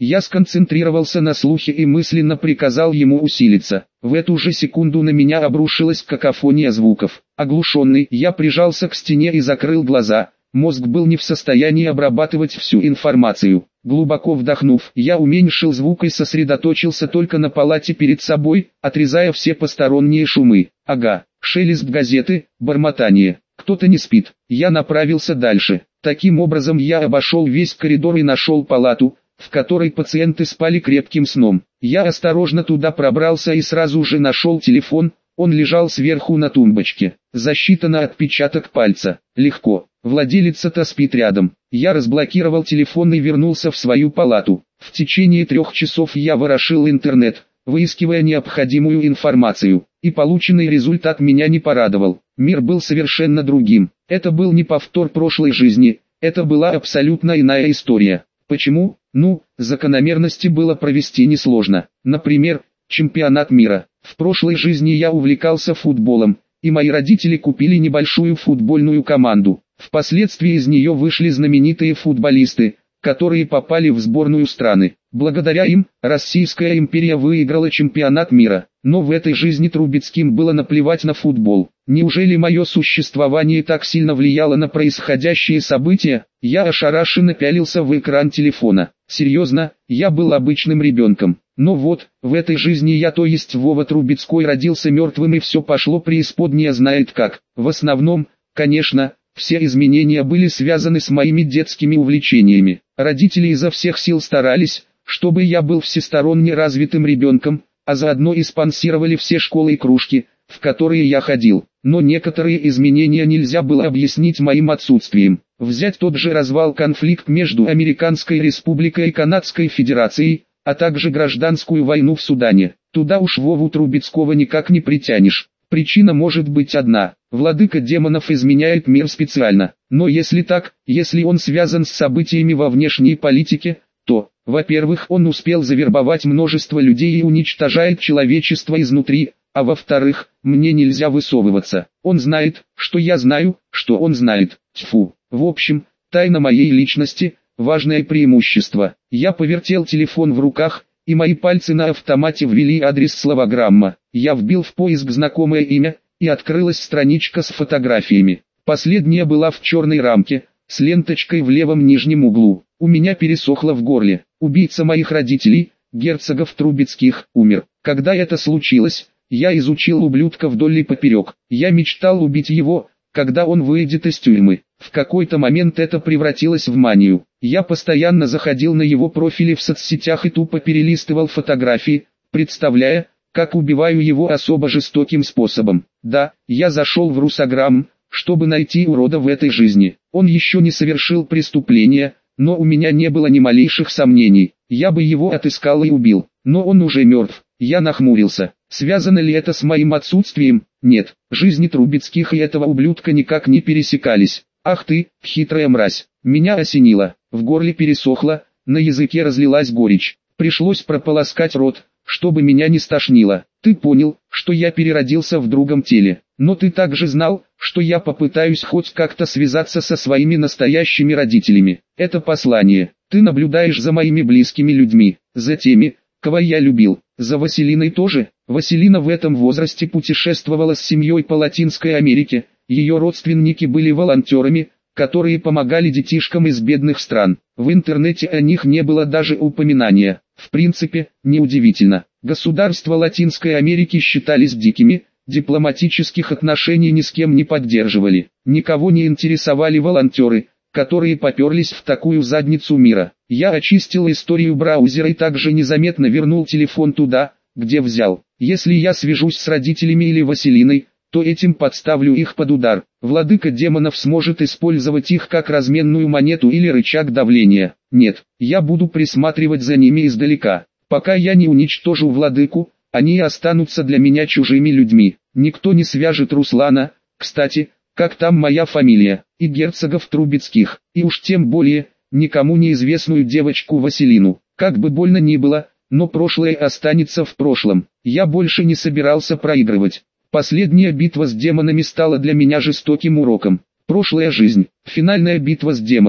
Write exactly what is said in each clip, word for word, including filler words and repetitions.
Я сконцентрировался на слухе и мысленно приказал ему усилиться. В эту же секунду на меня обрушилась какофония звуков. Оглушенный, я прижался к стене и закрыл глаза. Мозг был не в состоянии обрабатывать всю информацию. Глубоко вдохнув, я уменьшил звук и сосредоточился только на палате перед собой, отрезая все посторонние шумы. Ага, шелест газеты, бормотание. Кто-то не спит. Я направился дальше. Таким образом я обошел весь коридор и нашел палату, в которой пациенты спали крепким сном. Я осторожно туда пробрался и сразу же нашел телефон, он лежал сверху на тумбочке. Засчитано отпечаток пальца. Легко. Владелица-то спит рядом. Я разблокировал телефон и вернулся в свою палату. В течение трех часов я ворошил интернет, выискивая необходимую информацию, и полученный результат меня не порадовал. Мир был совершенно другим. Это был не повтор прошлой жизни, это была абсолютно иная история. Почему? Ну, закономерности было провести несложно. Например, чемпионат мира. В прошлой жизни я увлекался футболом, и мои родители купили небольшую футбольную команду. Впоследствии из нее вышли знаменитые футболисты, которые попали в сборную страны. Благодаря им, Российская империя выиграла чемпионат мира. Но в этой жизни Трубецким было наплевать на футбол. Неужели мое существование так сильно влияло на происходящие события? Я ошарашенно пялился в экран телефона. Серьезно, я был обычным ребенком. Но вот, в этой жизни я, то есть Вова Трубецкой, родился мертвым, и все пошло преисподняя знает как. В основном, конечно, все изменения были связаны с моими детскими увлечениями. Родители изо всех сил старались, чтобы я был всесторонне развитым ребенком, а заодно и спонсировали все школы и кружки, в которые я ходил. Но некоторые изменения нельзя было объяснить моим отсутствием. Взять тот же развал, конфликт между Американской Республикой и Канадской Федерацией, а также гражданскую войну в Судане. Туда уж Вову Трубецкого никак не притянешь. Причина может быть одна: владыка демонов изменяет мир специально. Но если так, если он связан с событиями во внешней политике, то, во-первых, он успел завербовать множество людей и уничтожает человечество изнутри, а во-вторых, мне нельзя высовываться. Он знает, что я знаю, что он знает. Тьфу. В общем, тайна моей личности – важное преимущество. Я повертел телефон в руках, и мои пальцы на автомате ввели адрес словограмма. Я вбил в поиск знакомое имя, и открылась страничка с фотографиями. Последняя была в черной рамке, с ленточкой в левом нижнем углу. У меня пересохло в горле. Убийца моих родителей, герцогов Трубецких, умер. Когда это случилось, я изучил ублюдка вдоль и поперек. Я мечтал убить его, когда он выйдет из тюрьмы. В какой-то момент это превратилось в манию. Я постоянно заходил на его профили в соцсетях и тупо перелистывал фотографии, представляя, как убиваю его особо жестоким способом. Да, я зашел в Русаграм, чтобы найти урода в этой жизни. Он еще не совершил преступления, но у меня не было ни малейших сомнений. Я бы его отыскал и убил, но он уже мертв. Я нахмурился. Связано ли это с моим отсутствием? Нет, жизни Трубецких и этого ублюдка никак не пересекались. Ах ты, хитрая мразь. Меня осенило, в горле пересохло, на языке разлилась горечь. Пришлось прополоскать рот, чтобы меня не стошнило. Ты понял, что я переродился в другом теле. Но ты также знал, что я попытаюсь хоть как-то связаться со своими настоящими родителями. Это послание. Ты наблюдаешь за моими близкими людьми, за теми, кого я любил. За Василиной тоже. Василина в этом возрасте путешествовала с семьей по Латинской Америке. Ее родственники были волонтерами, которые помогали детишкам из бедных стран. В интернете о них не было даже упоминания. В принципе, неудивительно. Государства Латинской Америки считались дикими, дипломатических отношений ни с кем не поддерживали. Никого не интересовали волонтеры, которые поперлись в такую задницу мира. Я очистил историю браузера и также незаметно вернул телефон туда, где взял. Если я свяжусь с родителями или Василиной, то этим подставлю их под удар. Владыка демонов сможет использовать их как разменную монету или рычаг давления. Нет, я буду присматривать за ними издалека. Пока я не уничтожу владыку, они останутся для меня чужими людьми. Никто не свяжет Руслана, кстати, как там моя фамилия, и герцогов Трубецких, и уж тем более, никому неизвестную девочку Василину. Как бы больно ни было, но прошлое останется в прошлом. Я больше не собирался проигрывать. Последняя битва с демонами стала для меня жестоким уроком. Прошлая жизнь, финальная битва с демонами.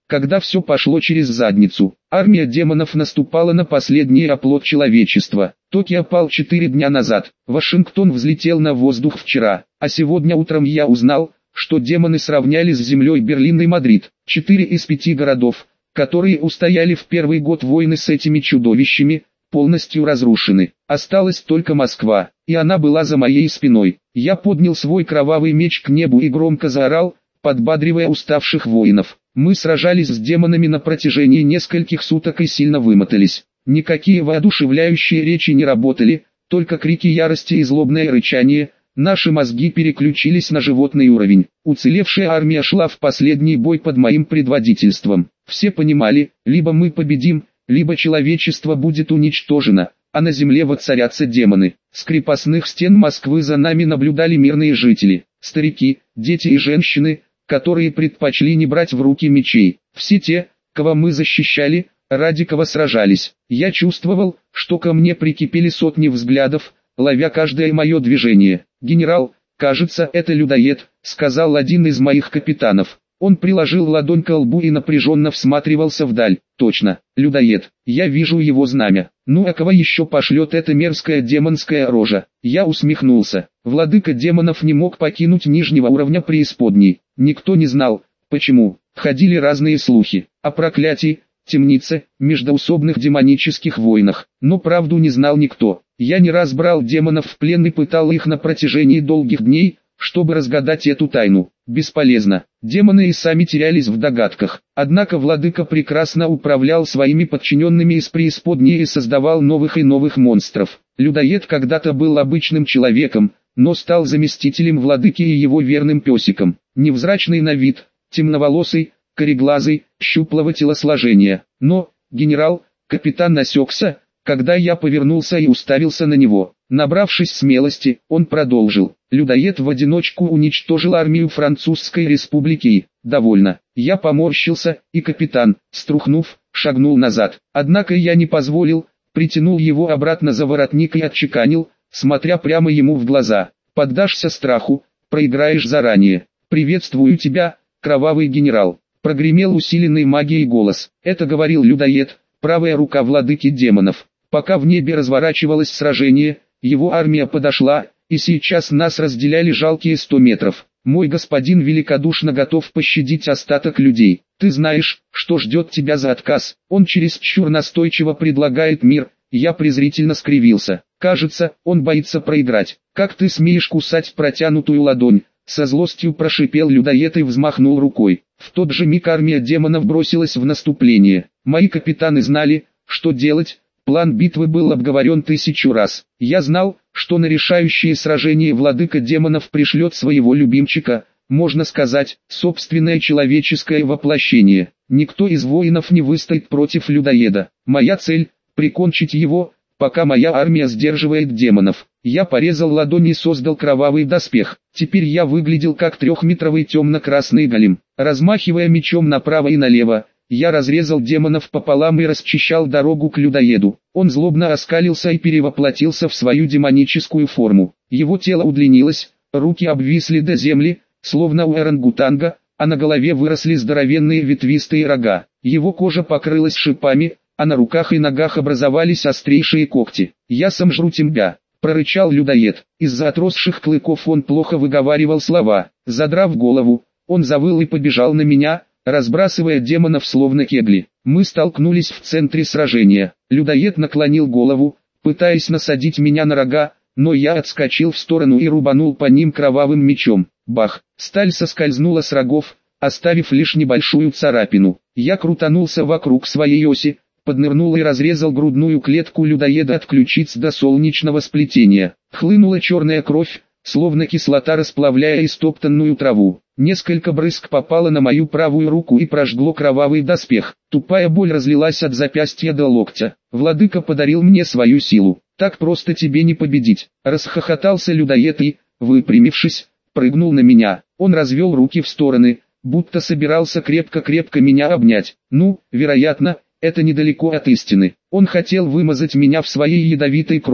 когда все пошло через задницу. Армия демонов наступала на последний оплот человечества. Токио пал четыре дня назад, Вашингтон взлетел на воздух вчера, а сегодня утром я узнал, что демоны сравняли с землей Берлин и Мадрид. Четыре из пяти городов, которые устояли в первый год войны с этими чудовищами, полностью разрушены. Осталась только Москва, и она была за моей спиной. Я поднял свой кровавый меч к небу и громко заорал, подбадривая уставших воинов. Мы сражались с демонами на протяжении нескольких суток и сильно вымотались. Никакие воодушевляющие речи не работали, только крики ярости и злобное рычание. Наши мозги переключились на животный уровень. Уцелевшая армия шла в последний бой под моим предводительством. Все понимали, либо мы победим, либо человечество будет уничтожено, а на земле воцарятся демоны. С крепостных стен Москвы за нами наблюдали мирные жители, старики, дети и женщины, которые предпочли не брать в руки мечей. Все те, кого мы защищали, ради кого сражались. Я чувствовал, что ко мне прикипели сотни взглядов, ловя каждое мое движение. «Генерал, кажется, это людоед», — сказал один из моих капитанов. Он приложил ладонь к лбу и напряженно всматривался вдаль. «Точно, людоед, я вижу его знамя. Ну а кого еще пошлет эта мерзкая демонская рожа?» Я усмехнулся. Владыка демонов не мог покинуть нижнего уровня преисподней. Никто не знал, почему. Ходили разные слухи о проклятии, темнице, междоусобных демонических войнах. Но правду не знал никто. Я не раз брал демонов в плен и пытал их на протяжении долгих дней, чтобы разгадать эту тайну. Бесполезно. Демоны и сами терялись в догадках. Однако владыка прекрасно управлял своими подчиненными из преисподней и создавал новых и новых монстров. Людоед когда-то был обычным человеком, но стал заместителем владыки и его верным песиком. Невзрачный на вид, темноволосый, кореглазый, щуплого телосложения. Но, генерал, капитан осекся, когда я повернулся и уставился на него. Набравшись смелости, он продолжил. Людоед в одиночку уничтожил армию Французской республики. Довольно. Я поморщился, и капитан, струхнув, шагнул назад. Однако я не позволил, притянул его обратно за воротник и отчеканил, смотря прямо ему в глаза. Поддашься страху, проиграешь заранее. Приветствую тебя, кровавый генерал. Прогремел усиленный магией голос. Это говорил людоед, правая рука владыки демонов. Пока в небе разворачивалось сражение, его армия подошла, и сейчас нас разделяли жалкие сто метров. Мой господин великодушно готов пощадить остаток людей. Ты знаешь, что ждет тебя за отказ. Он чересчур настойчиво предлагает мир. Я презрительно скривился. Кажется, он боится проиграть. Как ты смеешь кусать протянутую ладонь? Со злостью прошипел людоед и взмахнул рукой. В тот же миг армия демонов бросилась в наступление. Мои капитаны знали, что делать. План битвы был обговорен тысячу раз. Я знал, что на решающее сражение владыка демонов пришлет своего любимчика, можно сказать, собственное человеческое воплощение. Никто из воинов не выстоит против людоеда. Моя цель – прикончить его, пока моя армия сдерживает демонов. Я порезал ладонь и создал кровавый доспех. Теперь я выглядел как трехметровый темно-красный голем. Размахивая мечом направо и налево, я разрезал демонов пополам и расчищал дорогу к людоеду. Он злобно оскалился и перевоплотился в свою демоническую форму. Его тело удлинилось, руки обвисли до земли, словно у орангутанга, а на голове выросли здоровенные ветвистые рога. Его кожа покрылась шипами, а на руках и ногах образовались острейшие когти. «Я сам жру тебя», — прорычал людоед. Из-за отросших клыков он плохо выговаривал слова. Задрав голову, он завыл и побежал на меня, разбрасывая демонов словно кегли. Мы столкнулись в центре сражения. Людоед наклонил голову, пытаясь насадить меня на рога, но я отскочил в сторону и рубанул по ним кровавым мечом. Бах! Сталь соскользнула с рогов, оставив лишь небольшую царапину. Я крутанулся вокруг своей оси, поднырнул и разрезал грудную клетку людоеда от ключиц до солнечного сплетения. Хлынула черная кровь, словно кислота расплавляя истоптанную траву. Несколько брызг попало на мою правую руку и прожгло кровавый доспех. Тупая боль разлилась от запястья до локтя. Владыка подарил мне свою силу. Так просто тебе не победить. Расхохотался людоед и, выпрямившись, прыгнул на меня. Он развел руки в стороны, будто собирался крепко-крепко меня обнять. Ну, вероятно, это недалеко от истины. Он хотел вымазать меня в своей ядовитой крови,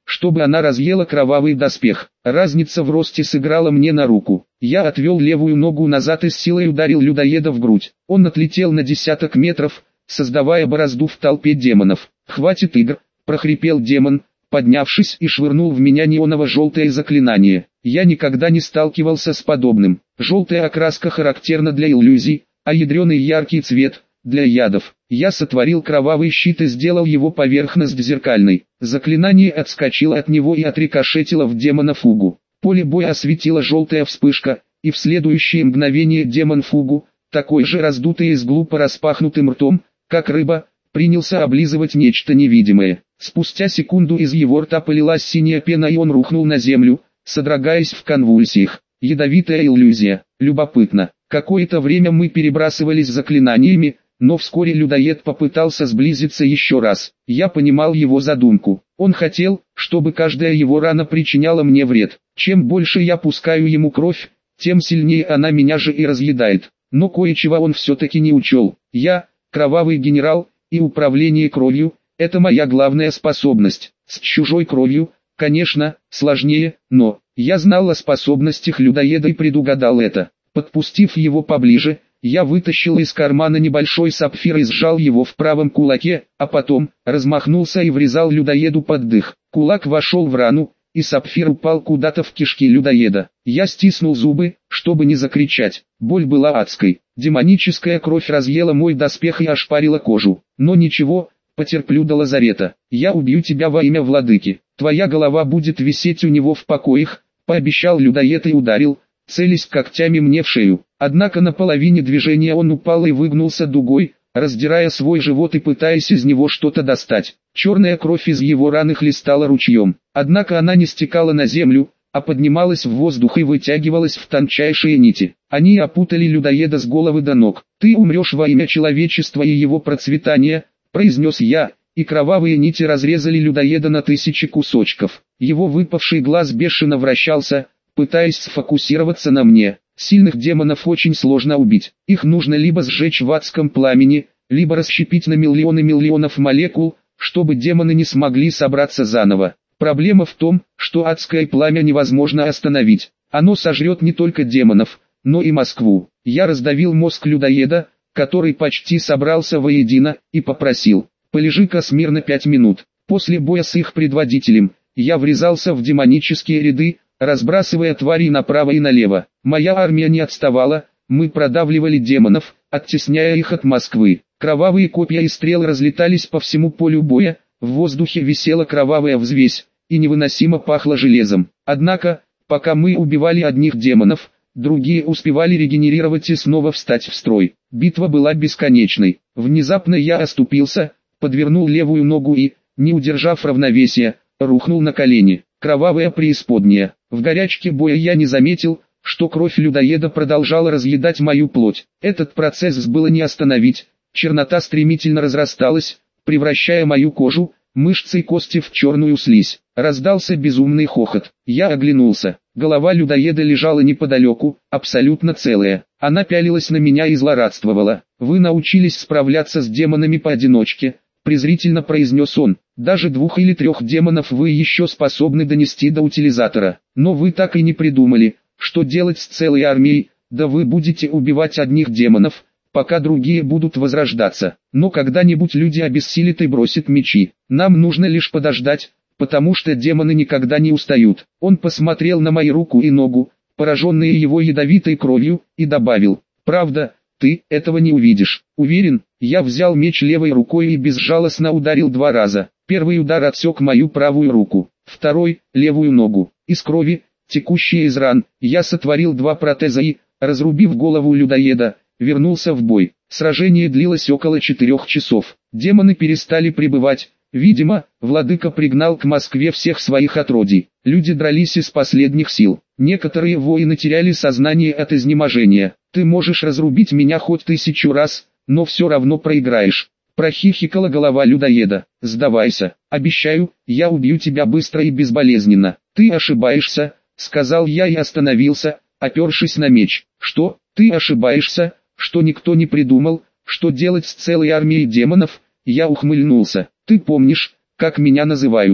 чтобы она разъела кровавый доспех. Разница в росте сыграла мне на руку. Я отвел левую ногу назад и с силой ударил людоеда в грудь. Он отлетел на десяток метров, создавая борозду в толпе демонов. «Хватит игр!» – прохрипел демон, поднявшись и швырнул в меня неоново-желтое заклинание. Я никогда не сталкивался с подобным. Желтая окраска характерна для иллюзий, а ядреный яркий цвет – для ядов. Я сотворил кровавый щит и сделал его поверхность зеркальной. Заклинание отскочило от него и отрикошетило в демона Фугу. Поле боя осветила желтая вспышка, и в следующее мгновение демон Фугу, такой же раздутый и с глупо распахнутым ртом, как рыба, принялся облизывать нечто невидимое. Спустя секунду из его рта полилась синяя пена и он рухнул на землю, содрогаясь в конвульсиях. Ядовитая иллюзия. Любопытно. Какое-то время мы перебрасывались заклинаниями, но вскоре людоед попытался сблизиться еще раз. Я понимал его задумку. Он хотел, чтобы каждая его рана причиняла мне вред. Чем больше я пускаю ему кровь, тем сильнее она меня же и разъедает. Но кое-чего он все-таки не учел. Я, кровавый генерал, и управление кровью – это моя главная способность. С чужой кровью, конечно, сложнее, но я знал о способностях людоеда и предугадал это. Подпустив его поближе, я вытащил из кармана небольшой сапфир и сжал его в правом кулаке, а потом размахнулся и врезал людоеду под дых. Кулак вошел в рану, и сапфир упал куда-то в кишки людоеда. Я стиснул зубы, чтобы не закричать. Боль была адской. Демоническая кровь разъела мой доспех и ошпарила кожу. Но ничего, потерплю до лазарета. Я убью тебя во имя владыки. Твоя голова будет висеть у него в покоях, пообещал людоед и ударил, целясь когтями мне в шею. Однако на половине движения он упал и выгнулся дугой, раздирая свой живот и пытаясь из него что-то достать. Черная кровь из его раны хлестала ручьем. Однако она не стекала на землю, а поднималась в воздух и вытягивалась в тончайшие нити. Они опутали людоеда с головы до ног. «Ты умрешь во имя человечества и его процветания», — произнес я, и кровавые нити разрезали людоеда на тысячи кусочков. Его выпавший глаз бешено вращался, пытаясь сфокусироваться на мне. Сильных демонов очень сложно убить. Их нужно либо сжечь в адском пламени, либо расщепить на миллионы миллионов молекул, чтобы демоны не смогли собраться заново. Проблема в том, что адское пламя невозможно остановить. Оно сожрет не только демонов, но и Москву. Я раздавил мозг людоеда, который почти собрался воедино, и попросил: «Полежи-ка смирно пять минут». После боя с их предводителем, я врезался в демонические ряды, разбрасывая тварей направо и налево. Моя армия не отставала, мы продавливали демонов, оттесняя их от Москвы. Кровавые копья и стрелы разлетались по всему полю боя, в воздухе висела кровавая взвесь, и невыносимо пахло железом. Однако, пока мы убивали одних демонов, другие успевали регенерировать и снова встать в строй. Битва была бесконечной. Внезапно я оступился, подвернул левую ногу и, не удержав равновесия, рухнул на колени. Кровавая преисподняя. В горячке боя я не заметил, что кровь людоеда продолжала разъедать мою плоть. Этот процесс было не остановить. Чернота стремительно разрасталась, превращая мою кожу, мышцы и кости в черную слизь. Раздался безумный хохот. Я оглянулся. Голова людоеда лежала неподалеку, абсолютно целая. Она пялилась на меня и злорадствовала. «Вы научились справляться с демонами поодиночке», — презрительно произнес он. «Даже двух или трех демонов вы еще способны донести до утилизатора. Но вы так и не придумали, что делать с целой армией, да вы будете убивать одних демонов, пока другие будут возрождаться. Но когда-нибудь люди обессилят и бросят мечи. Нам нужно лишь подождать, потому что демоны никогда не устают». Он посмотрел на мою руку и ногу, пораженные его ядовитой кровью, и добавил: «Правда, ты этого не увидишь». Уверен, я взял меч левой рукой и безжалостно ударил два раза. Первый удар отсек мою правую руку, второй — левую ногу. Из крови, текущей из ран, я сотворил два протеза и, разрубив голову людоеда, вернулся в бой. Сражение длилось около четырех часов. Демоны перестали пребывать. Видимо, владыка пригнал к Москве всех своих отродий. Люди дрались из последних сил. Некоторые воины теряли сознание от изнеможения. «Ты можешь разрубить меня хоть тысячу раз, но все равно проиграешь», — прохихикала голова людоеда. «Сдавайся. Обещаю, я убью тебя быстро и безболезненно». «Ты ошибаешься», — сказал я и остановился, опершись на меч. «Что? Ты ошибаешься, что никто не придумал, что делать с целой армией демонов?» Я ухмыльнулся. «Ты помнишь, как меня называют?»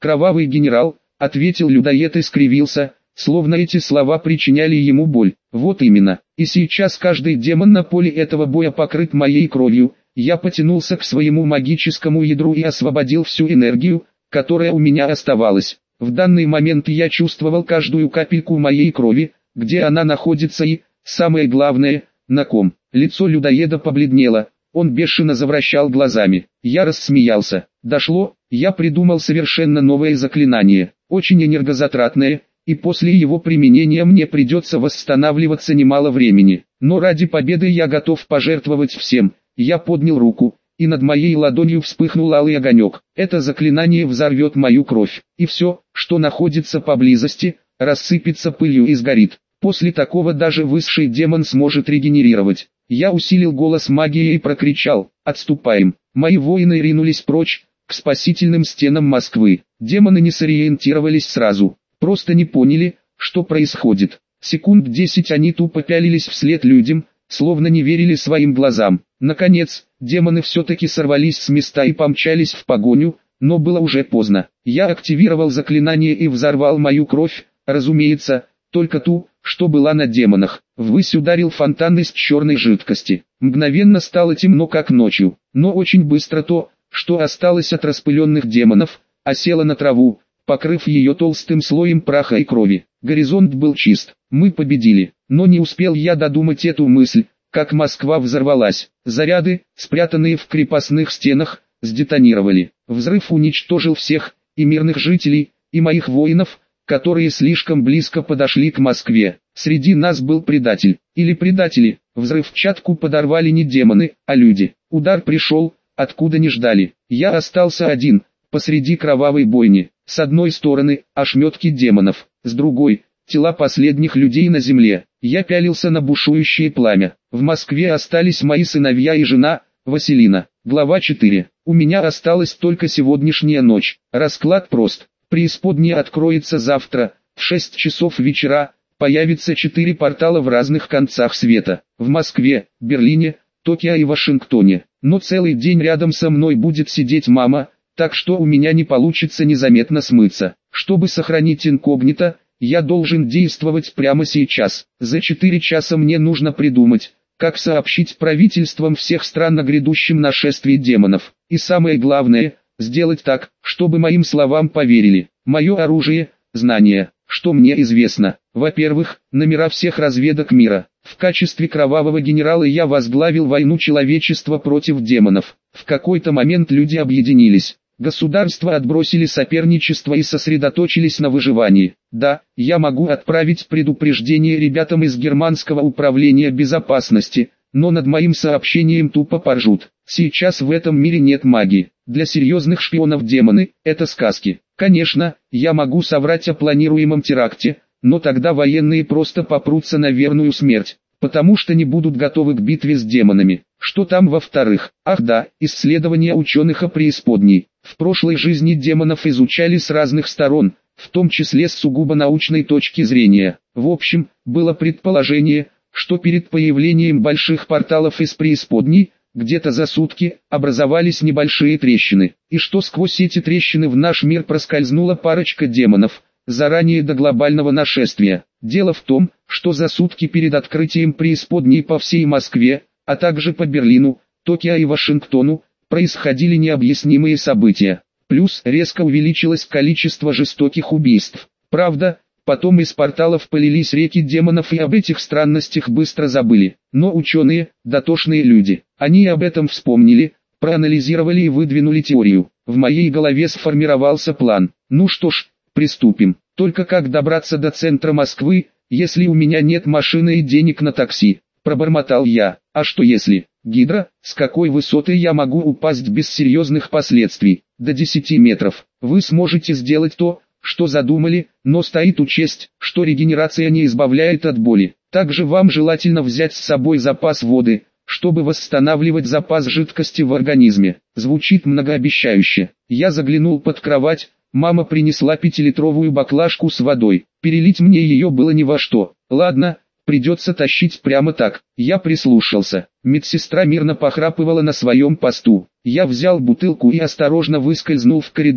«Кровавый генерал», — ответил людоед и скривился, словно эти слова причиняли ему боль. «Вот именно, и сейчас каждый демон на поле этого боя покрыт моей кровью». Я потянулся к своему магическому ядру и освободил всю энергию, которая у меня оставалась. В данный момент я чувствовал каждую капельку моей крови, где она находится и, самое главное, на ком. Лицо людоеда побледнело, он бешено завращал глазами. Я рассмеялся. Дошло, я придумал совершенно новое заклинание, очень энергозатратное, и после его применения мне придется восстанавливаться немало времени. Но ради победы я готов пожертвовать всем. Я поднял руку, и над моей ладонью вспыхнул алый огонек. Это заклинание взорвет мою кровь, и все, что находится поблизости, рассыпется пылью и сгорит. После такого даже высший демон сможет регенерировать. Я усилил голос магией и прокричал: «Отступаем!» Мои воины ринулись прочь, к спасительным стенам Москвы. Демоны не сориентировались сразу, просто не поняли, что происходит. Секунд десять они тупо пялились вслед людям, словно не верили своим глазам. Наконец, демоны все-таки сорвались с места и помчались в погоню, но было уже поздно. Я активировал заклинание и взорвал мою кровь, разумеется, только ту, что была на демонах. Ввысь ударил фонтан из черной жидкости. Мгновенно стало темно как ночью, но очень быстро то, что осталось от распыленных демонов, осело на траву, покрыв ее толстым слоем праха и крови. Горизонт был чист, мы победили, но не успел я додумать эту мысль, как Москва взорвалась. Заряды, спрятанные в крепостных стенах, сдетонировали. Взрыв уничтожил всех, и мирных жителей, и моих воинов, которые слишком близко подошли к Москве. Среди нас был предатель, или предатели. Взрывчатку подорвали не демоны, а люди. Удар пришел, откуда не ждали. Я остался один, посреди кровавой бойни. С одной стороны, ошметки демонов, с другой, тела последних людей на земле. Я пялился на бушующее пламя. В Москве остались мои сыновья и жена, Василина. Глава четыре. У меня осталась только сегодняшняя ночь. Расклад прост. Преисподняя откроется завтра, в шесть часов вечера, появится четыре портала в разных концах света. В Москве, Берлине, Токио и Вашингтоне. Но целый день рядом со мной будет сидеть мама, так что у меня не получится незаметно смыться. Чтобы сохранить инкогнито, я должен действовать прямо сейчас. За четыре часа мне нужно придумать, как сообщить правительствам всех стран о грядущем нашествии демонов. И самое главное, сделать так, чтобы моим словам поверили. Мое оружие – знания. Что мне известно? Во-первых, номера всех разведок мира. В качестве кровавого генерала я возглавил войну человечества против демонов. В какой-то момент люди объединились. Государства отбросили соперничество и сосредоточились на выживании. Да, я могу отправить предупреждение ребятам из германского управления безопасности, но над моим сообщением тупо поржут. Сейчас в этом мире нет магии. Для серьезных шпионов демоны – это сказки. Конечно, я могу соврать о планируемом теракте, но тогда военные просто попрутся на верную смерть, потому что не будут готовы к битве с демонами. Что там во-вторых? Ах да, исследования ученых о преисподней. В прошлой жизни демонов изучали с разных сторон, в том числе с сугубо научной точки зрения. В общем, было предположение, что перед появлением больших порталов из преисподней, где-то за сутки, образовались небольшие трещины, и что сквозь эти трещины в наш мир проскользнула парочка демонов, заранее до глобального нашествия. Дело в том, что за сутки перед открытием преисподней по всей Москве, а также по Берлину, Токио и Вашингтону, происходили необъяснимые события. Плюс резко увеличилось количество жестоких убийств. Правда, потом из порталов полились реки демонов и об этих странностях быстро забыли. Но ученые, дотошные люди, они об этом вспомнили, проанализировали и выдвинули теорию. В моей голове сформировался план. Ну что ж, приступим. Только как добраться до центра Москвы, если у меня нет машины и денег на такси? Пробормотал я. А что если? Гидра, с какой высоты я могу упасть без серьезных последствий? До десяти метров. Вы сможете сделать то, что задумали, но стоит учесть, что регенерация не избавляет от боли. Также вам желательно взять с собой запас воды, чтобы восстанавливать запас жидкости в организме. Звучит многообещающе. Я заглянул под кровать, мама принесла пятилитровую баклажку с водой. Перелить мне ее было ни во что. Ладно, придется тащить прямо так. Я прислушался. Медсестра мирно похрапывала на своем посту. Я взял бутылку и осторожно выскользнул в коридор,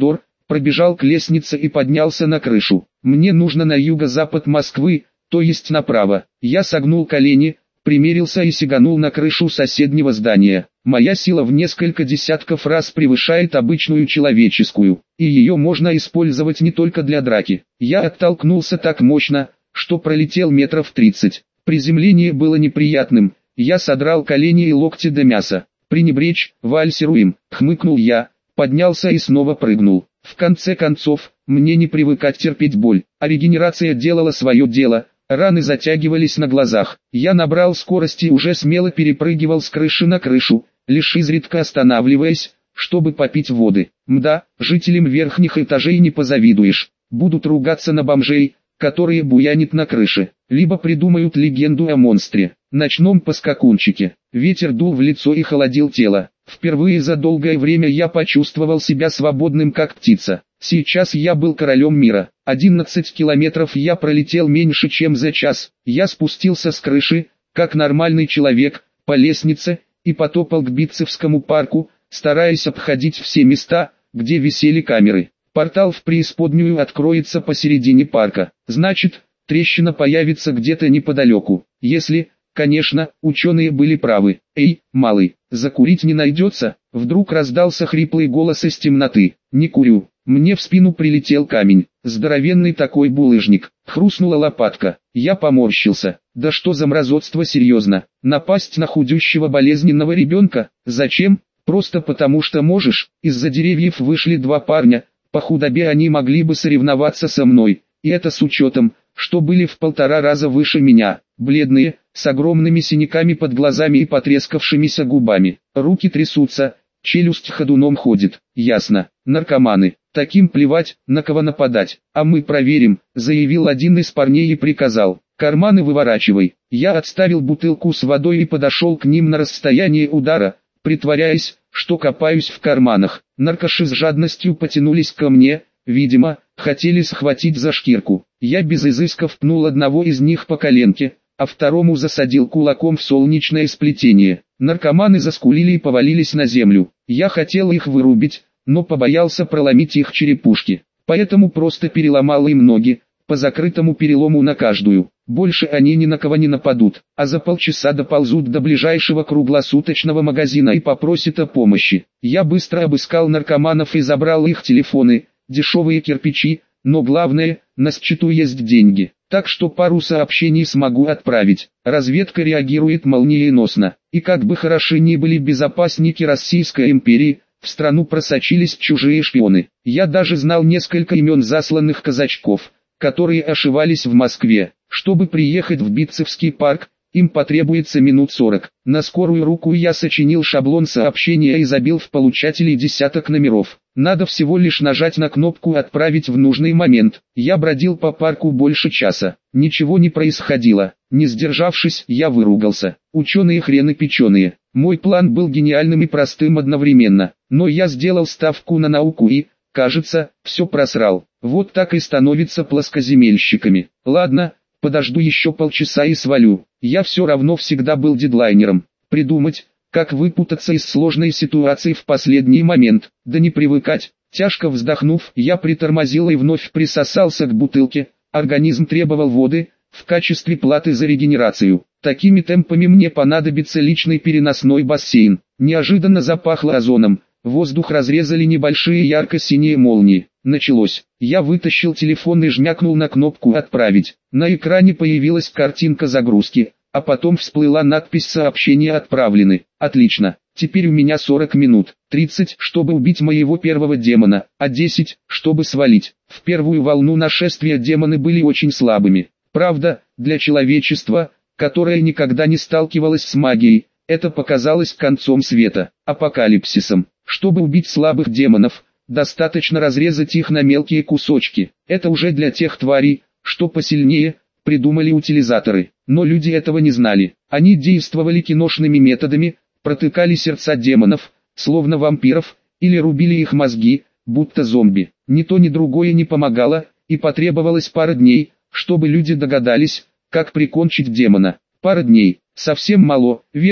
пробежал к лестнице и поднялся на крышу. Мне нужно на юго-запад Москвы, то есть направо. Я согнул колени, примерился и сиганул на крышу соседнего здания. Моя сила в несколько десятков раз превышает обычную человеческую, и ее можно использовать не только для драки. Я оттолкнулся так мощно, что пролетел метров тридцать. Приземление было неприятным, я содрал колени и локти до мяса. «Пренебречь, вальсируем», — хмыкнул я, поднялся и снова прыгнул. В конце концов, мне не привыкать терпеть боль, а регенерация делала свое дело, раны затягивались на глазах. Я набрал скорости и уже смело перепрыгивал с крыши на крышу, лишь изредка останавливаясь, чтобы попить воды. Мда, жителям верхних этажей не позавидуешь, будут ругаться на бомжей, которые буянят на крыше, либо придумают легенду о монстре, ночном поскакунчике. Ветер дул в лицо и холодил тело. Впервые за долгое время я почувствовал себя свободным как птица. Сейчас я был королем мира. одиннадцать километров я пролетел меньше чем за час. Я спустился с крыши, как нормальный человек, по лестнице, и потопал к Битцевскому парку, стараясь обходить все места, где висели камеры. Портал в преисподнюю откроется посередине парка. Значит, трещина появится где-то неподалеку. Если, конечно, ученые были правы. «Эй, малый, закурить не найдется?» Вдруг раздался хриплый голос из темноты. «Не курю». Мне в спину прилетел камень. Здоровенный такой булыжник. Хрустнула лопатка. Я поморщился. Да что за мразотство, серьезно? Напасть на худющего болезненного ребенка? Зачем? Просто потому что можешь. Из-за деревьев вышли два парня. По худобе они могли бы соревноваться со мной. И это с учетом, что были в полтора раза выше меня. Бледные, с огромными синяками под глазами и потрескавшимися губами. Руки трясутся, челюсть ходуном ходит. Ясно, наркоманы. Таким плевать, на кого нападать. А мы проверим, заявил один из парней и приказал. Карманы выворачивай. Я отставил бутылку с водой и подошел к ним на расстояние удара, притворяясь, что копаюсь в карманах. Наркоши с жадностью потянулись ко мне, видимо, хотели схватить за шкирку. Я без изысков пнул одного из них по коленке, а второму засадил кулаком в солнечное сплетение. Наркоманы заскулили и повалились на землю. Я хотел их вырубить, но побоялся проломить их черепушки, поэтому просто переломал им ноги, по закрытому перелому на каждую. Больше они ни на кого не нападут, а за полчаса доползут до ближайшего круглосуточного магазина и попросят о помощи. Я быстро обыскал наркоманов и забрал их телефоны, дешевые кирпичи, но главное, на счету есть деньги, так что пару сообщений смогу отправить. Разведка реагирует молниеносно, и как бы хороши ни были безопасники Российской империи, в страну просочились чужие шпионы. Я даже знал несколько имен засланных казачков, которые ошивались в Москве. Чтобы приехать в Битцевский парк, им потребуется минут сорок. На скорую руку я сочинил шаблон сообщения и забил в получателей десяток номеров. Надо всего лишь нажать на кнопку «Отправить» в нужный момент. Я бродил по парку больше часа. Ничего не происходило. Не сдержавшись, я выругался. Ученые хрены печеные. Мой план был гениальным и простым одновременно. Но я сделал ставку на науку и, кажется, все просрал. Вот так и становятся плоскоземельщиками. Ладно, подожду еще полчаса и свалю. Я все равно всегда был дедлайнером. Придумать, как выпутаться из сложной ситуации в последний момент, да не привыкать. Тяжко вздохнув, я притормозил и вновь присосался к бутылке. Организм требовал воды, в качестве платы за регенерацию. Такими темпами мне понадобится личный переносной бассейн. Неожиданно запахло озоном. Воздух разрезали небольшие ярко-синие молнии. Началось. Я вытащил телефон и жмякнул на кнопку «Отправить». На экране появилась картинка загрузки, а потом всплыла надпись «Сообщения отправлены». Отлично. Теперь у меня сорок минут. тридцать, чтобы убить моего первого демона, а десять, чтобы свалить. В первую волну нашествия демоны были очень слабыми. Правда, для человечества, которое никогда не сталкивалось с магией, это показалось концом света, апокалипсисом. Чтобы убить слабых демонов, достаточно разрезать их на мелкие кусочки. Это уже для тех тварей, что посильнее, придумали утилизаторы. Но люди этого не знали. Они действовали киношными методами, протыкали сердца демонов, словно вампиров, или рубили их мозги, будто зомби. Ни то ни другое не помогало, и потребовалось пара дней, чтобы люди догадались, как прикончить демона. Пара дней, совсем мало, верно?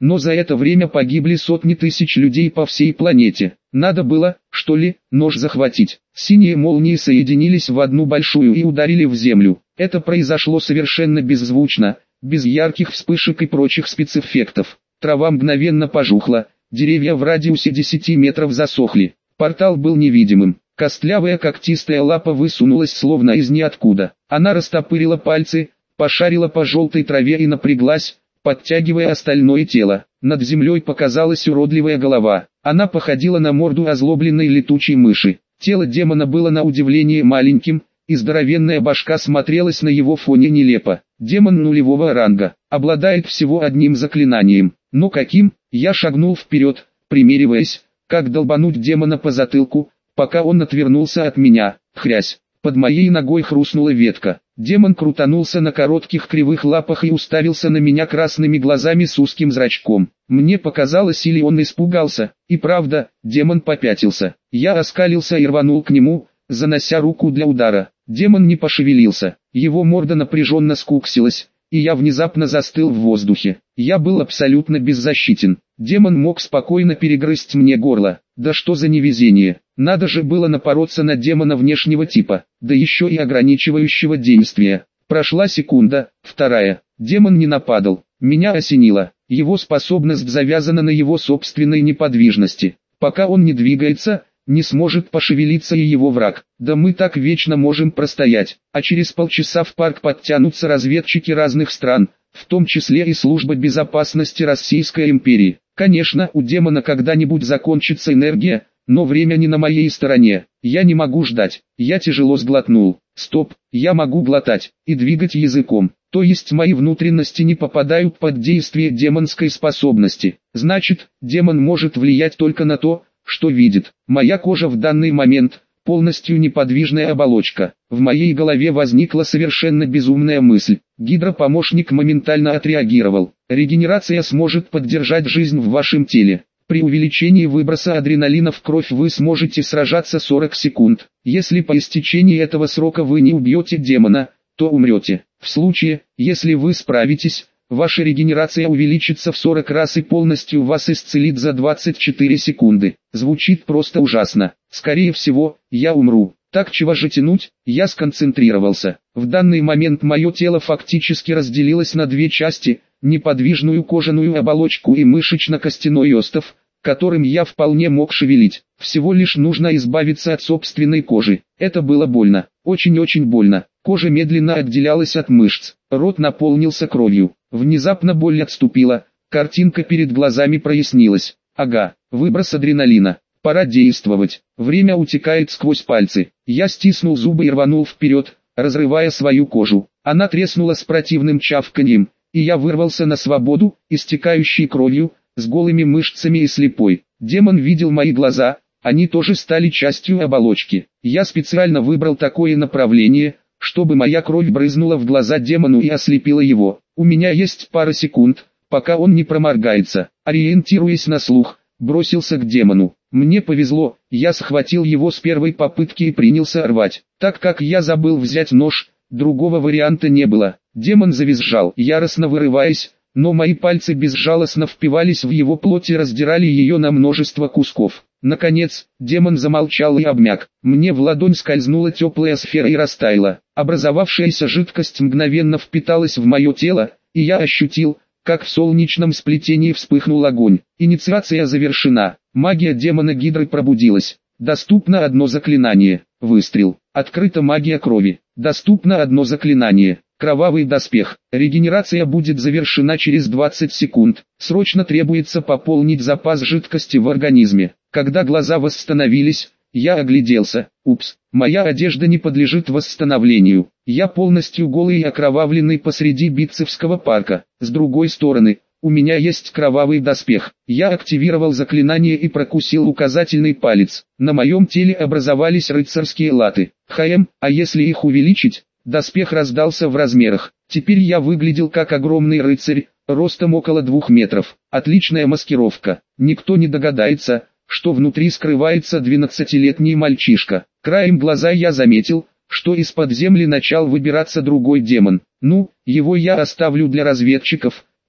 но за это время погибли сотни тысяч людей по всей планете. Надо было, что ли, нож захватить. Синие молнии соединились в одну большую и ударили в землю. Это произошло совершенно беззвучно, без ярких вспышек и прочих спецэффектов. Трава мгновенно пожухла, деревья в радиусе десяти метров засохли. Портал был невидимым. Костлявая когтистая лапа высунулась словно из ниоткуда. Она растопырила пальцы, пошарила по желтой траве и напряглась, подтягивая остальное тело. Над землей показалась уродливая голова. Она походила на морду озлобленной летучей мыши. Тело демона было на удивление маленьким, и здоровенная башка смотрелась на его фоне нелепо. Демон нулевого ранга, обладает всего одним заклинанием. Но каким? Я шагнул вперед, примериваясь, как долбануть демона по затылку, пока он отвернулся от меня. Хрясь, под моей ногой хрустнула ветка. Демон крутанулся на коротких кривых лапах и уставился на меня красными глазами с узким зрачком. Мне показалось, или он испугался, и правда, демон попятился. Я оскалился и рванул к нему, занося руку для удара. Демон не пошевелился, его морда напряженно скуксилась, и я внезапно застыл в воздухе. Я был абсолютно беззащитен. Демон мог спокойно перегрызть мне горло. Да что за невезение. Надо же было напороться на демона внешнего типа, да еще и ограничивающего действия. Прошла секунда, вторая. Демон не нападал. Меня осенило. Его способность завязана на его собственной неподвижности. Пока он не двигается, не сможет пошевелиться и его враг. Да мы так вечно можем простоять. А через полчаса в парк подтянутся разведчики разных стран, в том числе и служба безопасности Российской империи. Конечно, у демона когда-нибудь закончится энергия, но время не на моей стороне. Я не могу ждать. Я тяжело сглотнул. Стоп, я могу глотать и двигать языком. То есть мои внутренности не попадают под действие демонской способности. Значит, демон может влиять только на то, что видит. Моя кожа в данный момент полностью неподвижная оболочка. В моей голове возникла совершенно безумная мысль. Гидропомощник моментально отреагировал. Регенерация сможет поддержать жизнь в вашем теле. При увеличении выброса адреналина в кровь вы сможете сражаться сорок секунд. Если по истечении этого срока вы не убьете демона, то умрете. В случае, если вы справитесь, ваша регенерация увеличится в сорок раз и полностью вас исцелит за двадцать четыре секунды. Звучит просто ужасно. Скорее всего, я умру. Так чего же тянуть? Я сконцентрировался. В данный момент мое тело фактически разделилось на две части: неподвижную кожаную оболочку и мышечно-костяной остов, которым я вполне мог шевелить. Всего лишь нужно избавиться от собственной кожи. Это было больно. Очень-очень больно. Кожа медленно отделялась от мышц. Рот наполнился кровью. Внезапно боль отступила. Картинка перед глазами прояснилась. Ага, выброс адреналина. Пора действовать. Время утекает сквозь пальцы. Я стиснул зубы и рванул вперед, разрывая свою кожу. Она треснула с противным чавканьем, и я вырвался на свободу, истекающий кровью, с голыми мышцами и слепой. Демон видел мои глаза, они тоже стали частью оболочки. Я специально выбрал такое направление, чтобы моя кровь брызнула в глаза демону и ослепила его. У меня есть пара секунд, пока он не проморгается. Ориентируясь на слух, бросился к демону. Мне повезло, я схватил его с первой попытки и принялся рвать. Так как я забыл взять нож, другого варианта не было. Демон завизжал, яростно вырываясь, но мои пальцы безжалостно впивались в его плоть и раздирали ее на множество кусков. Наконец, демон замолчал и обмяк. Мне в ладонь скользнула теплая сфера и растаяла. Образовавшаяся жидкость мгновенно впиталась в мое тело, и я ощутил, как в солнечном сплетении вспыхнул огонь. Инициация завершена. Магия демона Гидры пробудилась. Доступно одно заклинание. Выстрел. Открыта магия крови. Доступно одно заклинание. Кровавый доспех. Регенерация будет завершена через двадцать секунд. Срочно требуется пополнить запас жидкости в организме. Когда глаза восстановились, я огляделся. Упс, моя одежда не подлежит восстановлению. Я полностью голый и окровавленный посреди Битцевского парка. С другой стороны, у меня есть кровавый доспех. Я активировал заклинание и прокусил указательный палец. На моем теле образовались рыцарские латы. Хм, а если их увеличить? Доспех раздался в размерах. Теперь я выглядел как огромный рыцарь, ростом около двух метров. Отличная маскировка. Никто не догадается, что внутри скрывается двенадцатилетний мальчишка. Краем глаза я заметил, что из-под земли начал выбираться другой демон. Ну, его я оставлю для разведчиков,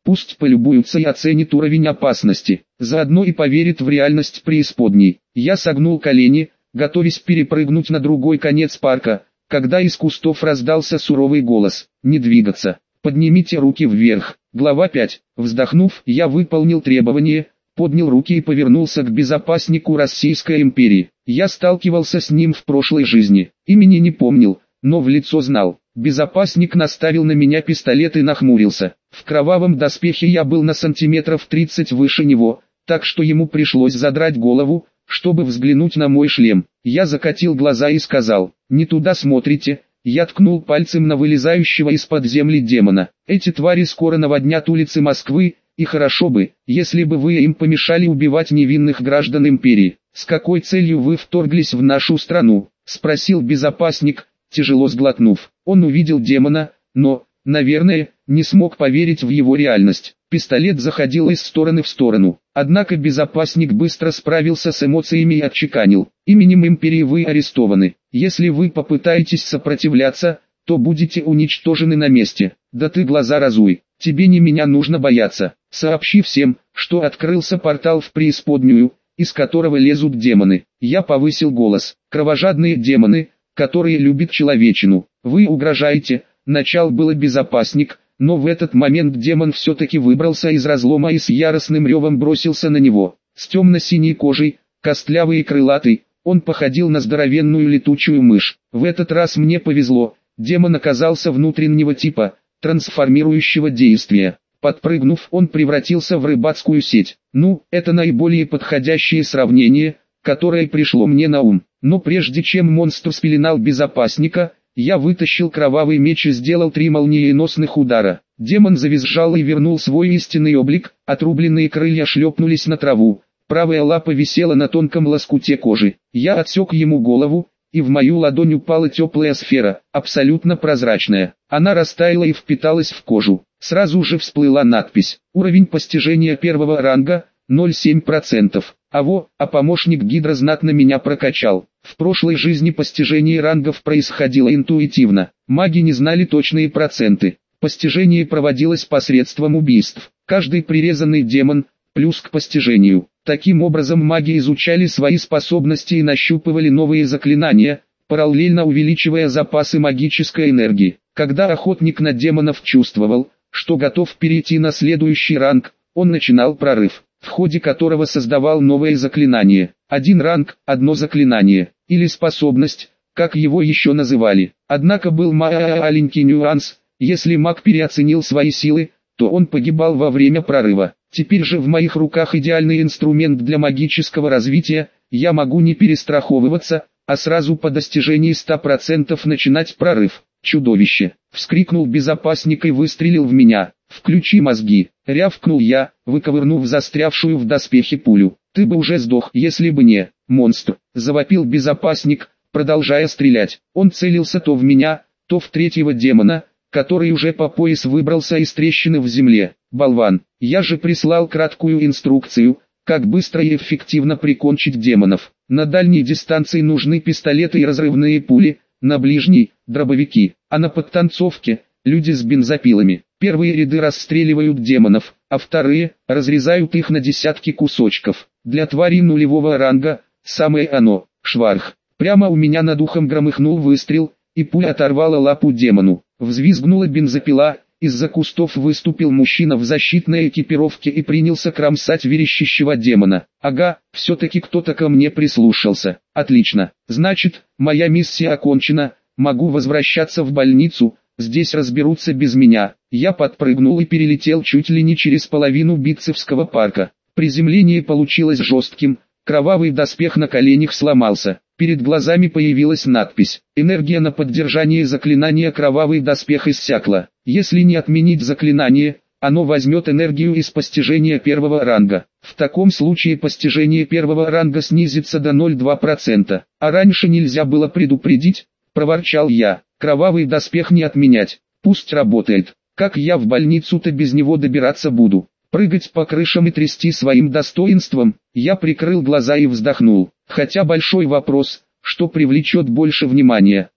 Пусть полюбуются и оценит уровень опасности, заодно и поверит в реальность преисподней. Я согнул колени, готовясь перепрыгнуть на другой конец парка, когда из кустов раздался суровый голос: «Не двигаться, поднимите руки вверх». Глава пять. Вздохнув, я выполнил требование, поднял руки и повернулся к безопаснику Российской империи. Я сталкивался с ним в прошлой жизни, имени не помнил, но в лицо знал. Безопасник наставил на меня пистолет и нахмурился. В кровавом доспехе я был на сантиметров тридцать выше него, так что ему пришлось задрать голову, чтобы взглянуть на мой шлем. Я закатил глаза и сказал: «Не туда смотрите». Я ткнул пальцем на вылезающего из-под земли демона. «Эти твари скоро наводнят улицы Москвы, и хорошо бы, если бы вы им помешали убивать невинных граждан империи». «С какой целью вы вторглись в нашу страну?» — спросил безопасник, тяжело сглотнув. Он увидел демона, но, наверное, не смог поверить в его реальность. Пистолет заходил из стороны в сторону. Однако безопасник быстро справился с эмоциями и отчеканил: «Именем империи вы арестованы. Если вы попытаетесь сопротивляться, то будете уничтожены на месте». «Да ты глаза разуй, тебе не меня нужно бояться. Сообщи всем, что открылся портал в преисподнюю, из которого лезут демоны». Я повысил голос: «Кровожадные демоны, которые любят человечину. Вы угрожаете». Начал было безопасник, но в этот момент демон все-таки выбрался из разлома и с яростным ревом бросился на него. С темно-синей кожей, костлявый и крылатый, он походил на здоровенную летучую мышь. В этот раз мне повезло, демон оказался внутреннего типа, трансформирующего действия. Подпрыгнув, он превратился в рыбацкую сеть. Ну, это наиболее подходящее сравнение, которое пришло мне на ум. Но прежде чем монстр спеленал безопасника, я вытащил кровавый меч и сделал три молниеносных удара. Демон завизжал и вернул свой истинный облик, отрубленные крылья шлепнулись на траву, правая лапа висела на тонком лоскуте кожи. Я отсек ему голову, и в мою ладонь упала теплая сфера, абсолютно прозрачная. Она растаяла и впиталась в кожу. Сразу же всплыла надпись: «Уровень постижения первого ранга, ноль целых семь десятых процента. Аво, а помощник Гидра знатно меня прокачал». В прошлой жизни постижение рангов происходило интуитивно. Маги не знали точные проценты. Постижение проводилось посредством убийств. Каждый прирезанный демон – плюс к постижению. Таким образом маги изучали свои способности и нащупывали новые заклинания, параллельно увеличивая запасы магической энергии. Когда охотник на демонов чувствовал, что готов перейти на следующий ранг, он начинал прорыв, в ходе которого создавал новые заклинания. Один ранг, одно заклинание, или способность, как его еще называли. Однако был маленький нюанс: если маг переоценил свои силы, то он погибал во время прорыва. Теперь же в моих руках идеальный инструмент для магического развития, я могу не перестраховываться, а сразу по достижении ста процентов начинать прорыв. «Чудовище!» — вскрикнул безопасник и выстрелил в меня. «Включи мозги!» — рявкнул я, выковырнув застрявшую в доспехе пулю. «Ты бы уже сдох, если бы не монстр!» — завопил безопасник, продолжая стрелять. Он целился то в меня, то в третьего демона, который уже по пояс выбрался из трещины в земле. Болван! Я же прислал краткую инструкцию, как быстро и эффективно прикончить демонов. На дальней дистанции нужны пистолеты и разрывные пули, на ближней – дробовики, а на подтанцовке – люди с бензопилами. Первые ряды расстреливают демонов, а вторые – разрезают их на десятки кусочков. Для тварей нулевого ранга – самое оно, шварх. Прямо у меня над ухом громыхнул выстрел, и пуля оторвала лапу демону. Взвизгнула бензопила, из-за кустов выступил мужчина в защитной экипировке и принялся кромсать верещащего демона. Ага, все-таки кто-то ко мне прислушался. Отлично, значит, моя миссия окончена, могу возвращаться в больницу, здесь разберутся без меня. Я подпрыгнул и перелетел чуть ли не через половину Битцевского парка. Приземление получилось жестким, кровавый доспех на коленях сломался. Перед глазами появилась надпись: «Энергия на поддержание заклинания кровавый доспех иссякла. Если не отменить заклинание, оно возьмет энергию из постижения первого ранга. В таком случае постижение первого ранга снизится до ноль целых два десятых процента. А раньше нельзя было предупредить?» – проворчал я. «Кровавый доспех не отменять, пусть работает. Как я в больницу-то без него добираться буду? Прыгать по крышам и трясти своим достоинством?» Я прикрыл глаза и вздохнул. Хотя большой вопрос, что привлечет больше внимания: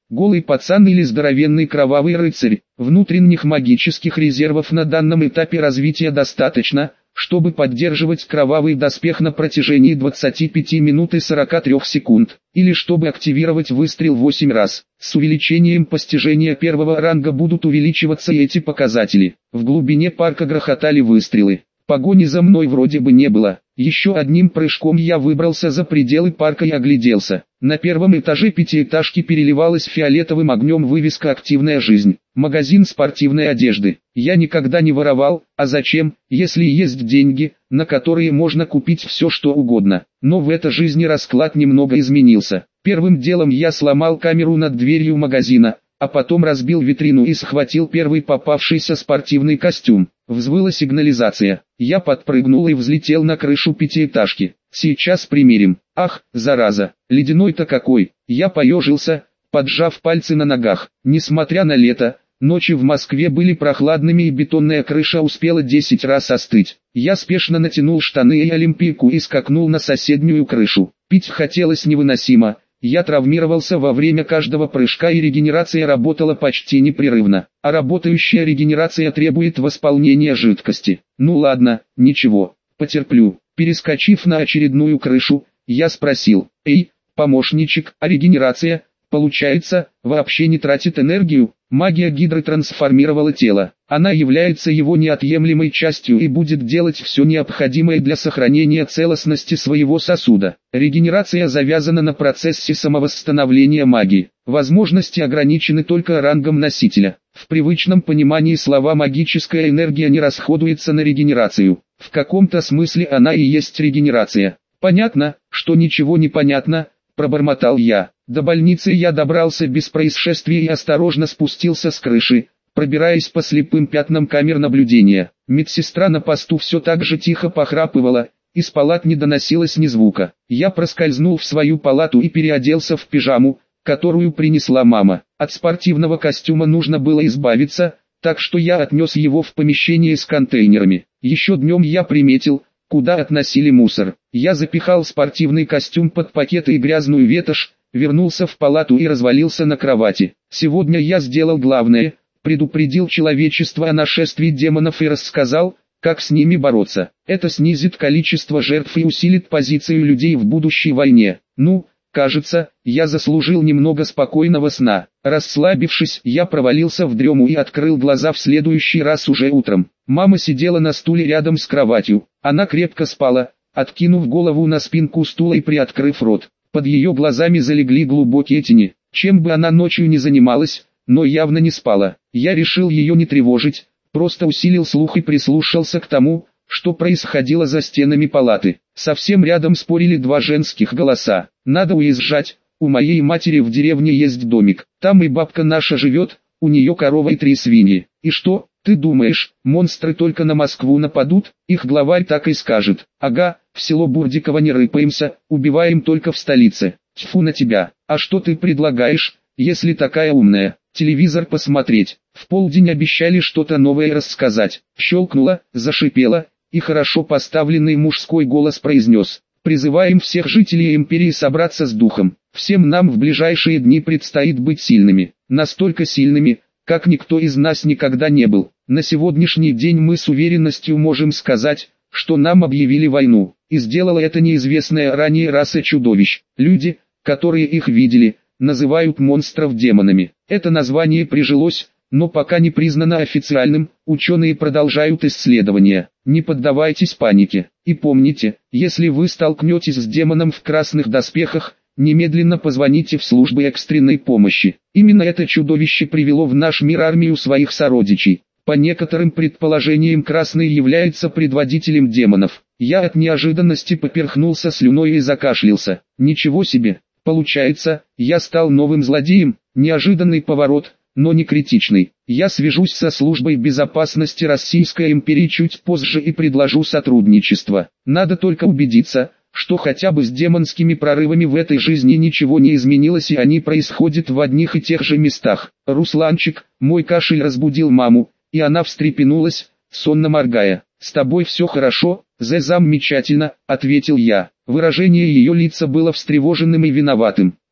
голый пацан или здоровенный кровавый рыцарь. Внутренних магических резервов на данном этапе развития достаточно, чтобы поддерживать кровавый доспех на протяжении двадцати пяти минут и сорока трёх секунд, или чтобы активировать выстрел восемь раз. С увеличением постижения первого ранга будут увеличиваться и эти показатели. В глубине парка грохотали выстрелы. Погони за мной вроде бы не было. Еще одним прыжком я выбрался за пределы парка и огляделся. На первом этаже пятиэтажки переливалась фиолетовым огнем вывеска «Активная жизнь». Магазин спортивной одежды. Я никогда не воровал, а зачем, если есть деньги, на которые можно купить все что угодно. Но в этой жизни расклад немного изменился. Первым делом я сломал камеру над дверью магазина, а потом разбил витрину и схватил первый попавшийся спортивный костюм. Взвыла сигнализация. Я подпрыгнул и взлетел на крышу пятиэтажки. Сейчас примерим. Ах, зараза, ледяной-то какой. Я поежился, поджав пальцы на ногах. Несмотря на лето, ночи в Москве были прохладными и бетонная крыша успела десять раз остыть. Я спешно натянул штаны и олимпийку и скакнул на соседнюю крышу. Пить хотелось невыносимо. Я травмировался во время каждого прыжка и регенерация работала почти непрерывно. А работающая регенерация требует восполнения жидкости. Ну ладно, ничего, потерплю. Перескочив на очередную крышу, я спросил: «Эй, помощничек, а регенерация, получается, вообще не тратит энергию?» Магия Гидры трансформировала тело. Она является его неотъемлемой частью и будет делать все необходимое для сохранения целостности своего сосуда. Регенерация завязана на процессе самовосстановления магии. Возможности ограничены только рангом носителя. В привычном понимании слова «магическая энергия» не расходуется на регенерацию. В каком-то смысле она и есть регенерация. «Понятно, что ничего не понятно», – пробормотал я. До больницы я добрался без происшествий и осторожно спустился с крыши, пробираясь по слепым пятнам камер наблюдения. Медсестра на посту все так же тихо похрапывала, из палат не доносилось ни звука. Я проскользнул в свою палату и переоделся в пижаму, которую принесла мама. От спортивного костюма нужно было избавиться, так что я отнес его в помещение с контейнерами. Еще днем я приметил, куда относили мусор. Я запихал спортивный костюм под пакеты и грязную ветошь, вернулся в палату и развалился на кровати. Сегодня я сделал главное, предупредил человечество о нашествии демонов и рассказал, как с ними бороться. Это снизит количество жертв и усилит позицию людей в будущей войне. Ну, кажется, я заслужил немного спокойного сна. Расслабившись, я провалился в дрему и открыл глаза в следующий раз уже утром. Мама сидела на стуле рядом с кроватью. Она крепко спала, откинув голову на спинку стула и приоткрыв рот. Под ее глазами залегли глубокие тени. Чем бы она ночью ни занималась, но явно не спала. Я решил ее не тревожить, просто усилил слух и прислушался к тому, что происходило за стенами палаты. Совсем рядом спорили два женских голоса. «Надо уезжать, у моей матери в деревне есть домик, там и бабка наша живет, у нее корова и три свиньи. И что, ты думаешь, монстры только на Москву нападут?» Их главарь так и скажет: «Ага, в село Бурдиково не рыпаемся, убиваем только в столице». Тьфу на тебя. А что ты предлагаешь, если такая умная? Телевизор посмотреть. В полдень обещали что-то новое рассказать. Щелкнуло, зашипело, и хорошо поставленный мужской голос произнес: «Призываем всех жителей империи собраться с духом. Всем нам в ближайшие дни предстоит быть сильными. Настолько сильными, как никто из нас никогда не был. На сегодняшний день мы с уверенностью можем сказать, что нам объявили войну, и сделала это неизвестная ранее раса чудовищ. Люди, которые их видели, называют монстров демонами. Это название прижилось, но пока не признано официальным. Ученые продолжают исследования. Не поддавайтесь панике. И помните, если вы столкнетесь с демоном в красных доспехах, немедленно позвоните в службы экстренной помощи. Именно это чудовище привело в наш мир армию своих сородичей. По некоторым предположениям, Красный является предводителем демонов. Я от неожиданности поперхнулся слюной и закашлялся. Ничего себе! Получается, я стал новым злодеем. Неожиданный поворот, но не критичный. Я свяжусь со службой безопасности Российской империи чуть позже и предложу сотрудничество. Надо только убедиться, что хотя бы с демонскими прорывами в этой жизни ничего не изменилось и они происходят в одних и тех же местах. Русланчик, мой кашель разбудил маму, и она встрепенулась, сонно моргая. «С тобой все хорошо, замечательно», — ответил я. Выражение ее лица было встревоженным и виноватым.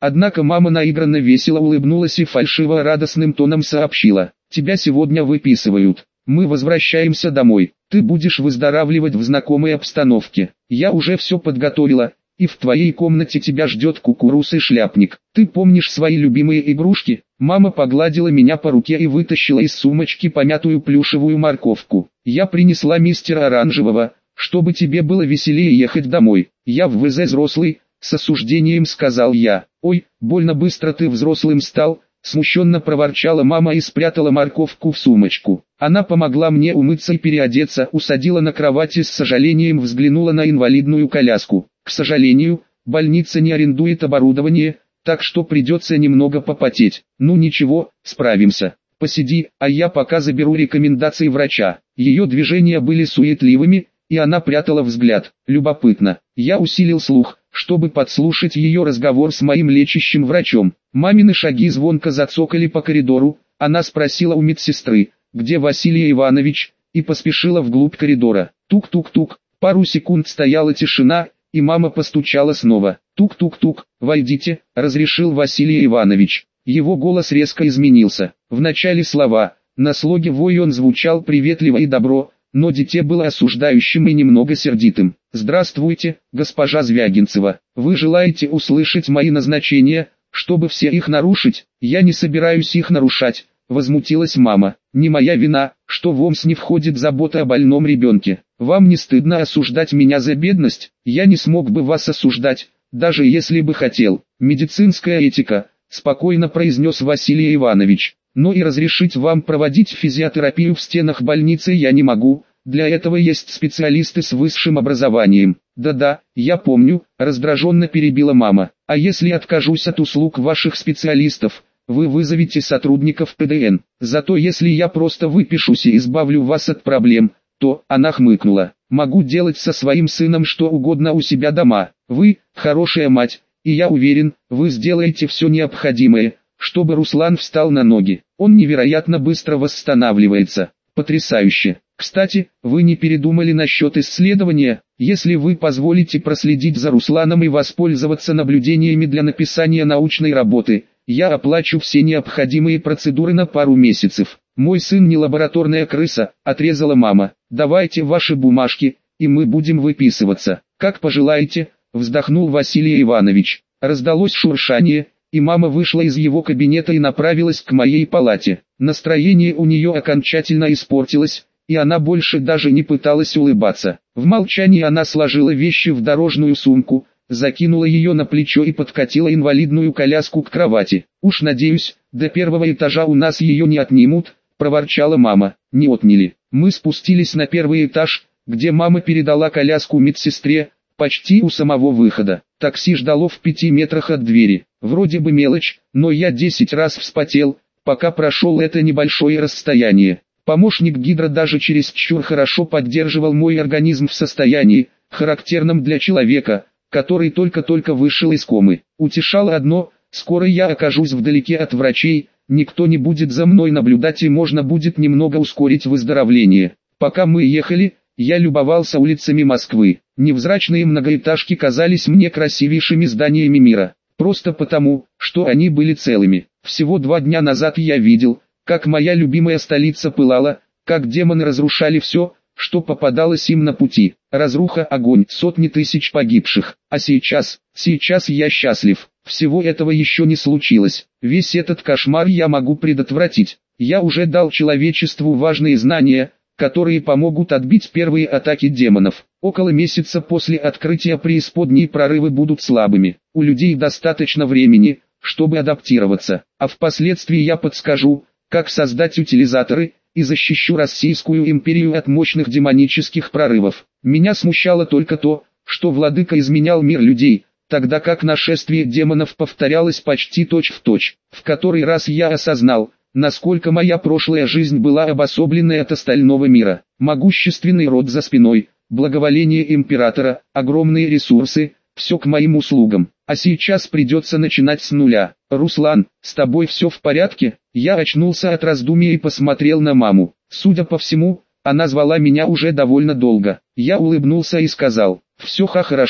Однако мама наигранно весело улыбнулась и фальшиво радостным тоном сообщила: «Тебя сегодня выписывают. Мы возвращаемся домой. Ты будешь выздоравливать в знакомой обстановке. Я уже все подготовила, и в твоей комнате тебя ждет кукуруз и шляпник. Ты помнишь свои любимые игрушки?» Мама погладила меня по руке и вытащила из сумочки помятую плюшевую морковку. «Я принесла мистера Оранжевого, чтобы тебе было веселее ехать домой. Я в ВЗ взрослый», — с осуждением сказал я. «Ой, больно быстро ты взрослым стал», — смущенно проворчала мама и спрятала морковку в сумочку. Она помогла мне умыться и переодеться, усадила на кровати, с сожалением взглянула на инвалидную коляску. «К сожалению, больница не арендует оборудование, так что придется немного попотеть. Ну ничего, справимся. Посиди, а я пока заберу рекомендации врача». Ее движения были суетливыми, и она прятала взгляд. Любопытно. Я усилил слух, чтобы подслушать ее разговор с моим лечащим врачом. Мамины шаги звонко зацокали по коридору. Она спросила у медсестры: «Где Василий Иванович?», и поспешила вглубь коридора. Тук-тук-тук. Пару секунд стояла тишина, и мама постучала снова. «Тук-тук-тук, войдите», — разрешил Василий Иванович. Его голос резко изменился. В начале слова, на слоге «вой» он звучал приветливо и добро, но дитя было осуждающим и немного сердитым. «Здравствуйте, госпожа Звягинцева. Вы желаете услышать мои назначения, чтобы все их нарушить?» «Я не собираюсь их нарушать», — возмутилась мама. «Не моя вина, что в ОМС не входит забота о больном ребенке. Вам не стыдно осуждать меня за бедность? Я не смог бы вас осуждать, даже если бы хотел. Медицинская этика», — спокойно произнес Василий Иванович. «Но и разрешить вам проводить физиотерапию в стенах больницы я не могу, для этого есть специалисты с высшим образованием». «Да-да, я помню», — раздраженно перебила мама. «А если откажусь от услуг ваших специалистов, вы вызовете сотрудников ПДН. Зато если я просто выпишусь и избавлю вас от проблем, то...» Она хмыкнула. «Могу делать со своим сыном что угодно у себя дома. Вы — хорошая мать, и я уверен, вы сделаете все необходимое, чтобы Руслан встал на ноги. Он невероятно быстро восстанавливается. Потрясающе. Кстати, вы не передумали насчет исследования? Если вы позволите проследить за Русланом и воспользоваться наблюдениями для написания научной работы, я оплачу все необходимые процедуры на пару месяцев». «Мой сын не лабораторная крыса», — отрезала мама. «Давайте ваши бумажки, и мы будем выписываться». «Как пожелаете», — вздохнул Василий Иванович. Раздалось шуршание, и мама вышла из его кабинета и направилась к моей палате. Настроение у нее окончательно испортилось, и она больше даже не пыталась улыбаться. В молчании она сложила вещи в дорожную сумку, закинула ее на плечо и подкатила инвалидную коляску к кровати. «Уж надеюсь, до первого этажа у нас ее не отнимут», — проворчала мама. «Не отняли». Мы спустились на первый этаж, где мама передала коляску медсестре, почти у самого выхода. Такси ждало в пяти метрах от двери. Вроде бы мелочь, но я десять раз вспотел, пока прошел это небольшое расстояние. Помощник гидра даже чересчур хорошо поддерживал мой организм в состоянии, характерном для человека, который только-только вышел из комы. Утешало одно: скоро я окажусь вдалеке от врачей, никто не будет за мной наблюдать и можно будет немного ускорить выздоровление. Пока мы ехали, я любовался улицами Москвы. Невзрачные многоэтажки казались мне красивейшими зданиями мира, просто потому, что они были целыми. Всего два дня назад я видел, как моя любимая столица пылала, как демоны разрушали все, что попадалось им на пути. Разруха, огонь, сотни тысяч погибших. А сейчас, сейчас я счастлив. Всего этого еще не случилось. Весь этот кошмар я могу предотвратить. Я уже дал человечеству важные знания, которые помогут отбить первые атаки демонов. Около месяца после открытия преисподней прорывы будут слабыми. У людей достаточно времени, чтобы адаптироваться. А впоследствии я подскажу, как создать утилизаторы, и защищу Российскую империю от мощных демонических прорывов. Меня смущало только то, что владыка изменял мир людей, тогда как нашествие демонов повторялось почти точь-в-точь. В который раз я осознал, насколько моя прошлая жизнь была обособленной от остального мира. Могущественный род за спиной, благоволение императора, огромные ресурсы, все к моим услугам. А сейчас придется начинать с нуля. «Руслан, с тобой все в порядке?» Я очнулся от раздумий и посмотрел на маму. Судя по всему, она звала меня уже довольно долго. Я улыбнулся и сказал: «Все ха хорошо,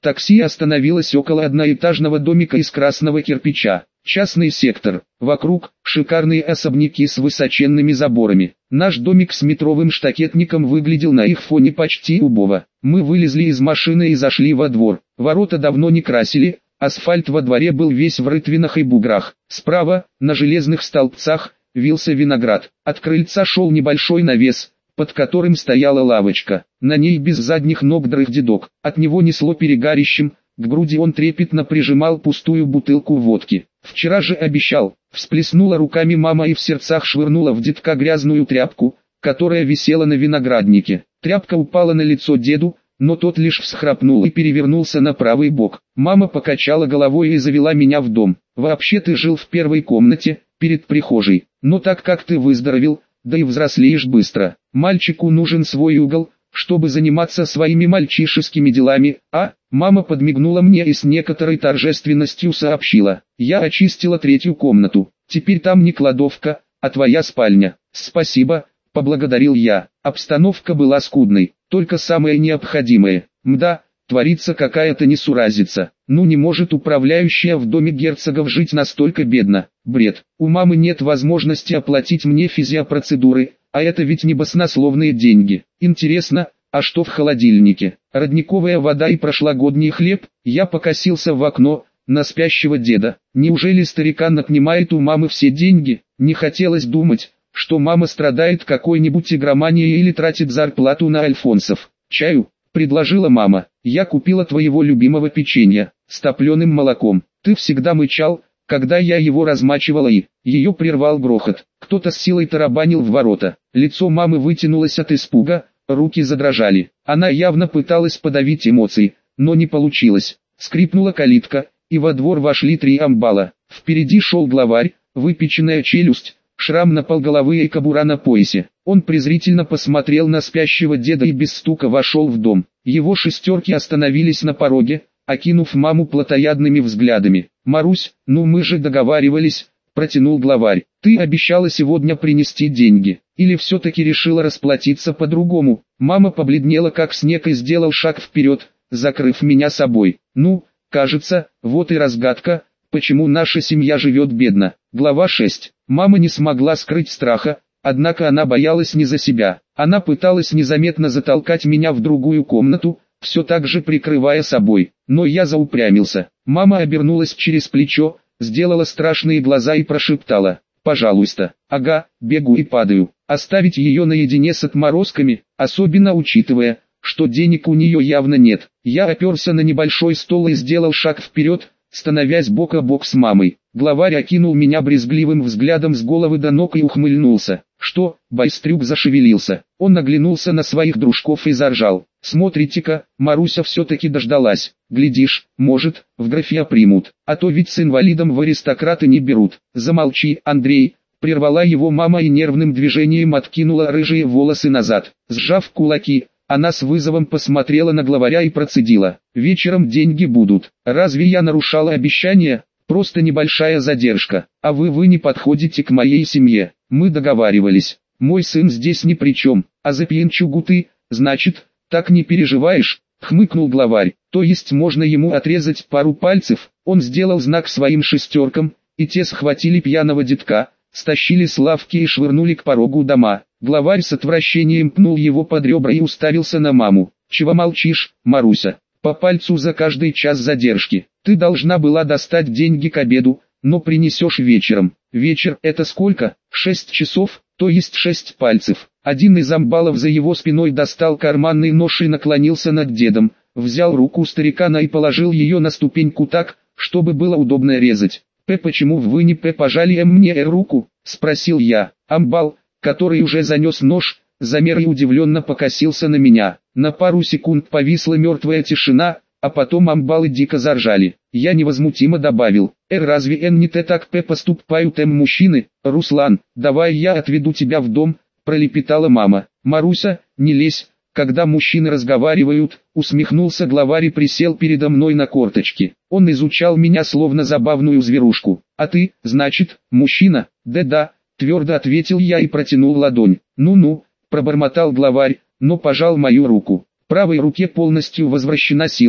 Такси остановилось около одноэтажного домика из красного кирпича. Частный сектор. Вокруг шикарные особняки с высоченными заборами. Наш домик с метровым штакетником выглядел на их фоне почти убого. Мы вылезли из машины и зашли во двор. Ворота давно не красили, асфальт во дворе был весь в рытвинах и буграх. Справа, на железных столбцах, вился виноград. От крыльца шел небольшой навес, под которым стояла лавочка. На ней без задних ног дрых дедок. От него несло перегарищем, к груди он трепетно прижимал пустую бутылку водки. «Вчера же обещал», всплеснула руками мама и в сердцах швырнула в дедка грязную тряпку, которая висела на винограднике. Тряпка упала на лицо деду, но тот лишь всхрапнул и перевернулся на правый бок. Мама покачала головой и завела меня в дом. «Вообще ты жил в первой комнате, перед прихожей, но так как ты выздоровел, да и взрослеешь быстро. Мальчику нужен свой угол, чтобы заниматься своими мальчишескими делами, а?» Мама подмигнула мне и с некоторой торжественностью сообщила: «Я очистила третью комнату, теперь там не кладовка, а твоя спальня». «Спасибо», — поблагодарил я. Обстановка была скудной, только самое необходимое. Мда, творится какая-то несуразица. Ну не может управляющая в доме герцогов жить настолько бедно. Бред. У мамы нет возможности оплатить мне физиопроцедуры, а это ведь не баснословные деньги. Интересно, а что в холодильнике? Родниковая вода и прошлогодний хлеб? Я покосился в окно, на спящего деда. Неужели старикан отнимает у мамы все деньги? Не хотелось думать, что мама страдает какой-нибудь игроманией или тратит зарплату на альфонсов. «Чаю?» — предложила мама. «Я купила твоего любимого печенья, с топленым молоком. Ты всегда мычал, когда я его размачивала и...» Ее прервал грохот. Кто-то с силой тарабанил в ворота. Лицо мамы вытянулось от испуга, руки задрожали. Она явно пыталась подавить эмоции, но не получилось. Скрипнула калитка, и во двор вошли три амбала. Впереди шел главарь, выпеченная челюсть, шрам на полголовы и кобура на поясе. Он презрительно посмотрел на спящего деда и без стука вошел в дом. Его шестерки остановились на пороге, окинув маму плотоядными взглядами. «Марусь, ну мы же договаривались», — протянул главарь. «Ты обещала сегодня принести деньги. Или все-таки решила расплатиться по-другому?» Мама побледнела как снег и сделал шаг вперед, закрыв меня собой. «Ну, кажется, вот и разгадка, почему наша семья живет бедно». Глава шесть. Мама не смогла скрыть страха, однако она боялась не за себя. Она пыталась незаметно затолкать меня в другую комнату, все так же прикрывая собой. Но я заупрямился. Мама обернулась через плечо, сделала страшные глаза и прошептала: «Пожалуйста». «Ага, бегу и падаю». Оставить ее наедине с отморозками, особенно учитывая, что денег у нее явно нет. Я оперся на небольшой стол и сделал шаг вперед, становясь бок о бок с мамой. Главарь окинул меня брезгливым взглядом с головы до ног и ухмыльнулся. «Что?» — Байстрюк зашевелился. Он оглянулся на своих дружков и заржал. «Смотрите-ка, Маруся все-таки дождалась. Глядишь, может, в графе примут, а то ведь с инвалидом в аристократы не берут». «Замолчи, Андрей!» — прервала его мама и нервным движением откинула рыжие волосы назад. Сжав кулаки, она с вызовом посмотрела на главаря и процедила: «Вечером деньги будут. Разве я нарушала обещание? Просто небольшая задержка. А вы вы не подходите к моей семье. Мы договаривались. Мой сын здесь ни при чем. А за пьянчугу ты, значит, так не переживаешь?» — хмыкнул главарь. «То есть можно ему отрезать пару пальцев?» Он сделал знак своим шестеркам, и те схватили пьяного детка, стащили с лавки и швырнули к порогу дома. Главарь с отвращением пнул его под ребра и уставился на маму. «Чего молчишь, Маруся? По пальцу за каждый час задержки. Ты должна была достать деньги к обеду, но принесешь вечером». «Вечер — это сколько?» «Шесть часов, то есть шесть пальцев». Один из амбалов за его спиной достал карманный нож и наклонился над дедом, взял руку старикана и положил ее на ступеньку так, чтобы было удобно резать. «П, почему вы не П пожали мне руку?» — спросил я. Амбал, который уже занес нож, замер и удивленно покосился на меня. На пару секунд повисла мертвая тишина, а потом амбалы дико заржали. Я невозмутимо добавил: «Эр, разве эн не те так П поступают эм мужчины?» «Руслан, давай я отведу тебя в дом», — пролепетала мама. «Маруся, не лезь, когда мужчины разговаривают», — усмехнулся главарь и присел передо мной на корточки. Он изучал меня словно забавную зверушку. «А ты, значит, мужчина?» «Да-да», — твердо ответил я и протянул ладонь. «Ну-ну», — пробормотал главарь, но пожал мою руку. Правой руке полностью возвращена сила,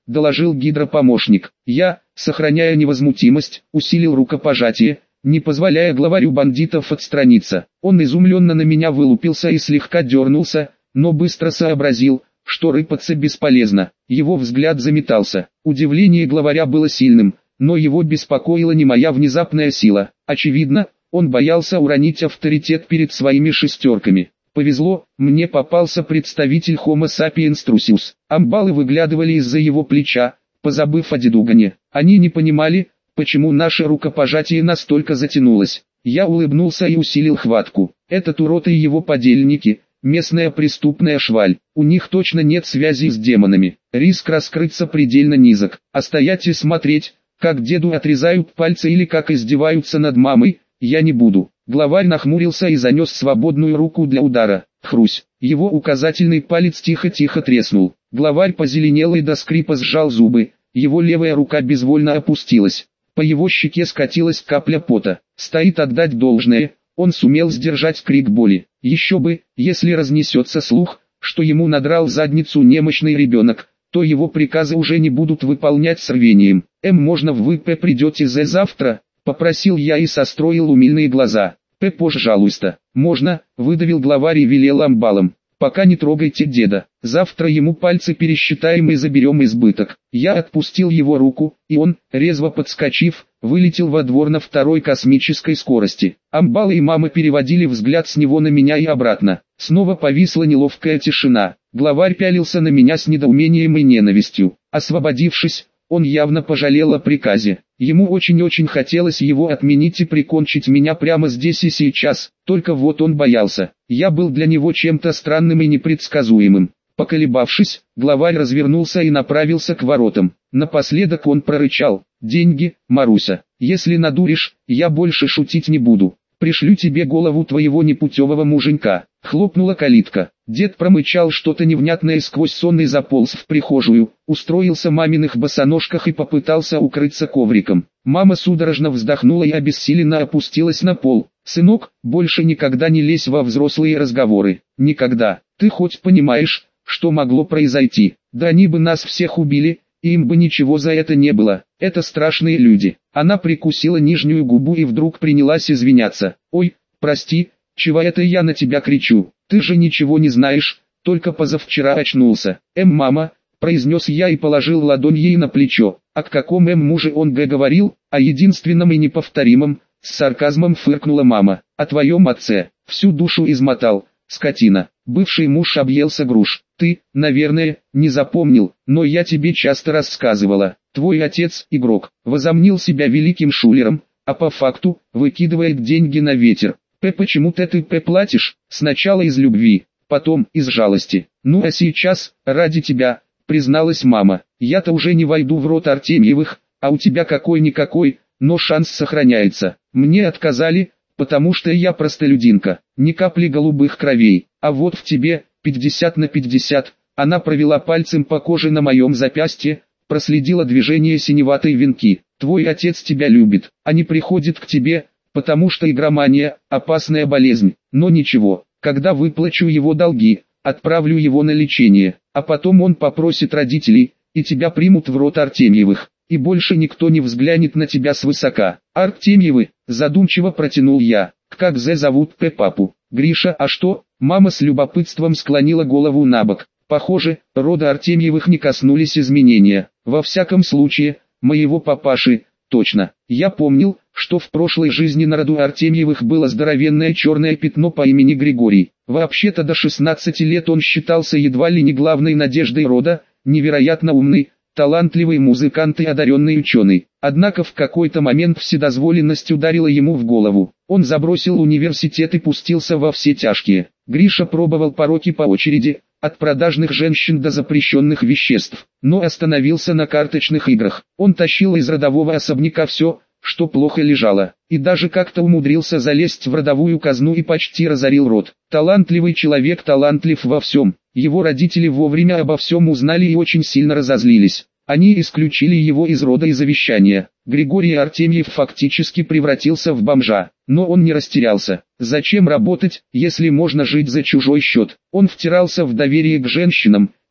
доложил гидропомощник. Я, сохраняя невозмутимость, усилил рукопожатие, не позволяя главарю бандитов отстраниться. Он изумленно на меня вылупился и слегка дернулся, но быстро сообразил, что рыпаться бесполезно. Его взгляд заметался. Удивление главаря было сильным, но его беспокоила не моя внезапная сила. Очевидно, он боялся уронить авторитет перед своими шестерками. Повезло, мне попался представитель Homo sapiens trucius. Амбалы выглядывали из-за его плеча, позабыв о дедугане. Они не понимали, почему наше рукопожатие настолько затянулось. Я улыбнулся и усилил хватку. Этот урод и его подельники, местная преступная шваль. У них точно нет связи с демонами. Риск раскрыться предельно низок. А стоять и смотреть, как деду отрезают пальцы или как издеваются над мамой, я не буду. Главарь нахмурился и занес свободную руку для удара. Хрусь. Его указательный палец тихо-тихо треснул. Главарь позеленел и до скрипа сжал зубы. Его левая рука безвольно опустилась. По его щеке скатилась капля пота. Стоит отдать должное, он сумел сдержать крик боли. Еще бы, если разнесется слух, что ему надрал задницу немощный ребенок, то его приказы уже не будут выполнять с рвением. «М, можно в ВП придете за завтра?» — попросил я и состроил умильные глаза. «П, пожалуйста». «Можно», — выдавил главарь и велел амбалам. «Пока не трогайте деда, завтра ему пальцы пересчитаем и заберем избыток». Я отпустил его руку, и он, резво подскочив, вылетел во двор на второй космической скорости. Амбалы и мама переводили взгляд с него на меня и обратно. Снова повисла неловкая тишина. Главарь пялился на меня с недоумением и ненавистью. Освободившись, он явно пожалел о приказе. Ему очень-очень хотелось его отменить и прикончить меня прямо здесь и сейчас, только вот он боялся. Я был для него чем-то странным и непредсказуемым. Поколебавшись, главарь развернулся и направился к воротам. Напоследок он прорычал: «Деньги, Маруся, если надуришь, я больше шутить не буду. Пришлю тебе голову твоего непутевого муженька». Хлопнула калитка. Дед промычал что-то невнятное и сквозь сон и заполз в прихожую, устроился в маминых босоножках и попытался укрыться ковриком. Мама судорожно вздохнула и обессиленно опустилась на пол. «Сынок, больше никогда не лезь во взрослые разговоры. Никогда. Ты хоть понимаешь, что могло произойти? Да они бы нас всех убили, и им бы ничего за это не было. Это страшные люди». Она прикусила нижнюю губу и вдруг принялась извиняться. «Ой, прости, чего это я на тебя кричу? Ты же ничего не знаешь, только позавчера очнулся». «Эм, мама», — произнес я и положил ладонь ей на плечо. «О каком эм муже он г говорил? О единственном и неповторимом?» С сарказмом фыркнула мама. «О твоем отце. Всю душу измотал, скотина. Бывший муж объелся груш. Ты, наверное, не запомнил, но я тебе часто рассказывала. Твой отец, игрок, возомнил себя великим шулером, а по факту, выкидывает деньги на ветер. П, почему-то ты П платишь, сначала из любви, потом из жалости. Ну а сейчас, ради тебя, призналась мама. Я-то уже не войду в род Артемьевых, а у тебя какой-никакой, но шанс сохраняется. Мне отказали, потому что я простолюдинка, ни капли голубых кровей, а вот в тебе, пятьдесят на пятьдесят, она провела пальцем по коже на моем запястье, проследила движение синеватой венки. Твой отец тебя любит, а не приходит к тебе, потому что игромания – опасная болезнь. Но ничего, когда выплачу его долги, отправлю его на лечение, а потом он попросит родителей, и тебя примут в род Артемьевых, и больше никто не взглянет на тебя свысока». «Артемьевы», задумчиво протянул я. «Как зе зовут П папу?» «Гриша». «А что?» Мама с любопытством склонила голову набок. Похоже, рода Артемьевых не коснулись изменения. Во всяком случае, моего папаши, точно. Я помнил, что в прошлой жизни на роду Артемьевых было здоровенное черное пятно по имени Григорий. Вообще-то до шестнадцати лет он считался едва ли не главной надеждой рода, невероятно умный, талантливый музыкант и одаренный ученый. Однако в какой-то момент вседозволенность ударила ему в голову. Он забросил университет и пустился во все тяжкие. Гриша пробовал пороки по очереди, от продажных женщин до запрещенных веществ, но остановился на карточных играх. Он тащил из родового особняка все, что плохо лежало, и даже как-то умудрился залезть в родовую казну и почти разорил род. Талантливый человек талантлив во всем. Его родители вовремя обо всем узнали и очень сильно разозлились. Они исключили его из рода и завещания. Григорий Артемьев фактически превратился в бомжа, но он не растерялся. Зачем работать, если можно жить за чужой счет? Он втирался в доверие к женщинам,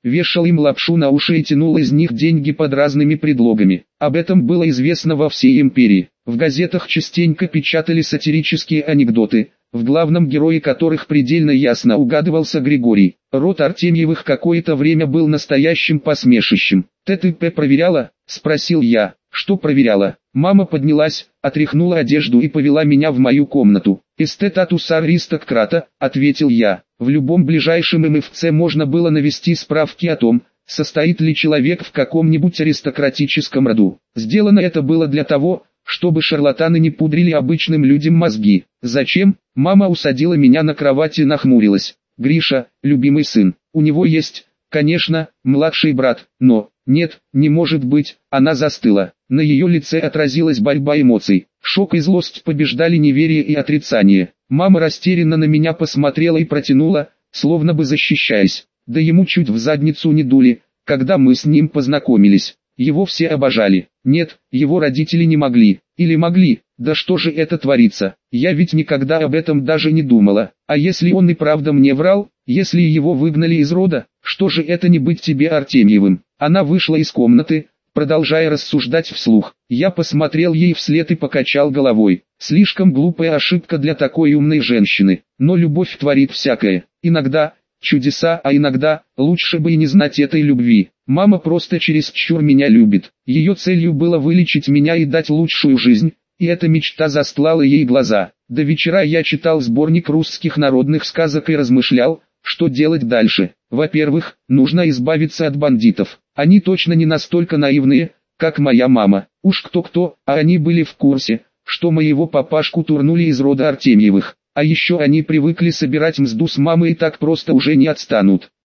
вешал им лапшу на уши и тянул из них деньги под разными предлогами. Об этом было известно во всей империи. В газетах частенько печатали сатирические анекдоты, в главном герое которых предельно ясно угадывался Григорий. Род Артемьевых какое-то время был настоящим посмешищем. «Т Т П проверяла?» – спросил я. «Что проверяла?» Мама поднялась, отряхнула одежду и повела меня в мою комнату. «Эстетатус аристократа», – ответил я. В любом ближайшем эм эф це можно было навести справки о том, состоит ли человек в каком-нибудь аристократическом роду. Сделано это было для того, чтобы шарлатаны не пудрили обычным людям мозги. «Зачем?» Мама усадила меня на кровать и нахмурилась. «Гриша, любимый сын, у него есть, конечно, младший брат, но...» «Нет, не может быть», она застыла. На ее лице отразилась борьба эмоций. Шок и злость побеждали неверие и отрицание. Мама растерянно на меня посмотрела и протянула, словно бы защищаясь. Да ему чуть в задницу не дули, когда мы с ним познакомились. Его все обожали. Нет, его родители не могли. Или могли. Да что же это творится? Я ведь никогда об этом даже не думала. А если он и правда мне врал? Если его выгнали из рода? Что же это не быть тебе Артемьевым? Она вышла из комнаты, продолжая рассуждать вслух. Я посмотрел ей вслед и покачал головой. Слишком глупая ошибка для такой умной женщины. Но любовь творит всякое. Иногда чудеса, а иногда лучше бы и не знать этой любви. Мама просто чересчур меня любит. Ее целью было вылечить меня и дать лучшую жизнь, и эта мечта застлала ей глаза. До вечера я читал сборник русских народных сказок и размышлял, что делать дальше. Во-первых, нужно избавиться от бандитов. Они точно не настолько наивные, как моя мама. Уж кто-кто, а они были в курсе, что моего папашку турнули из рода Артемьевых. А еще они привыкли собирать мзду с мамы и так просто уже не отстанут.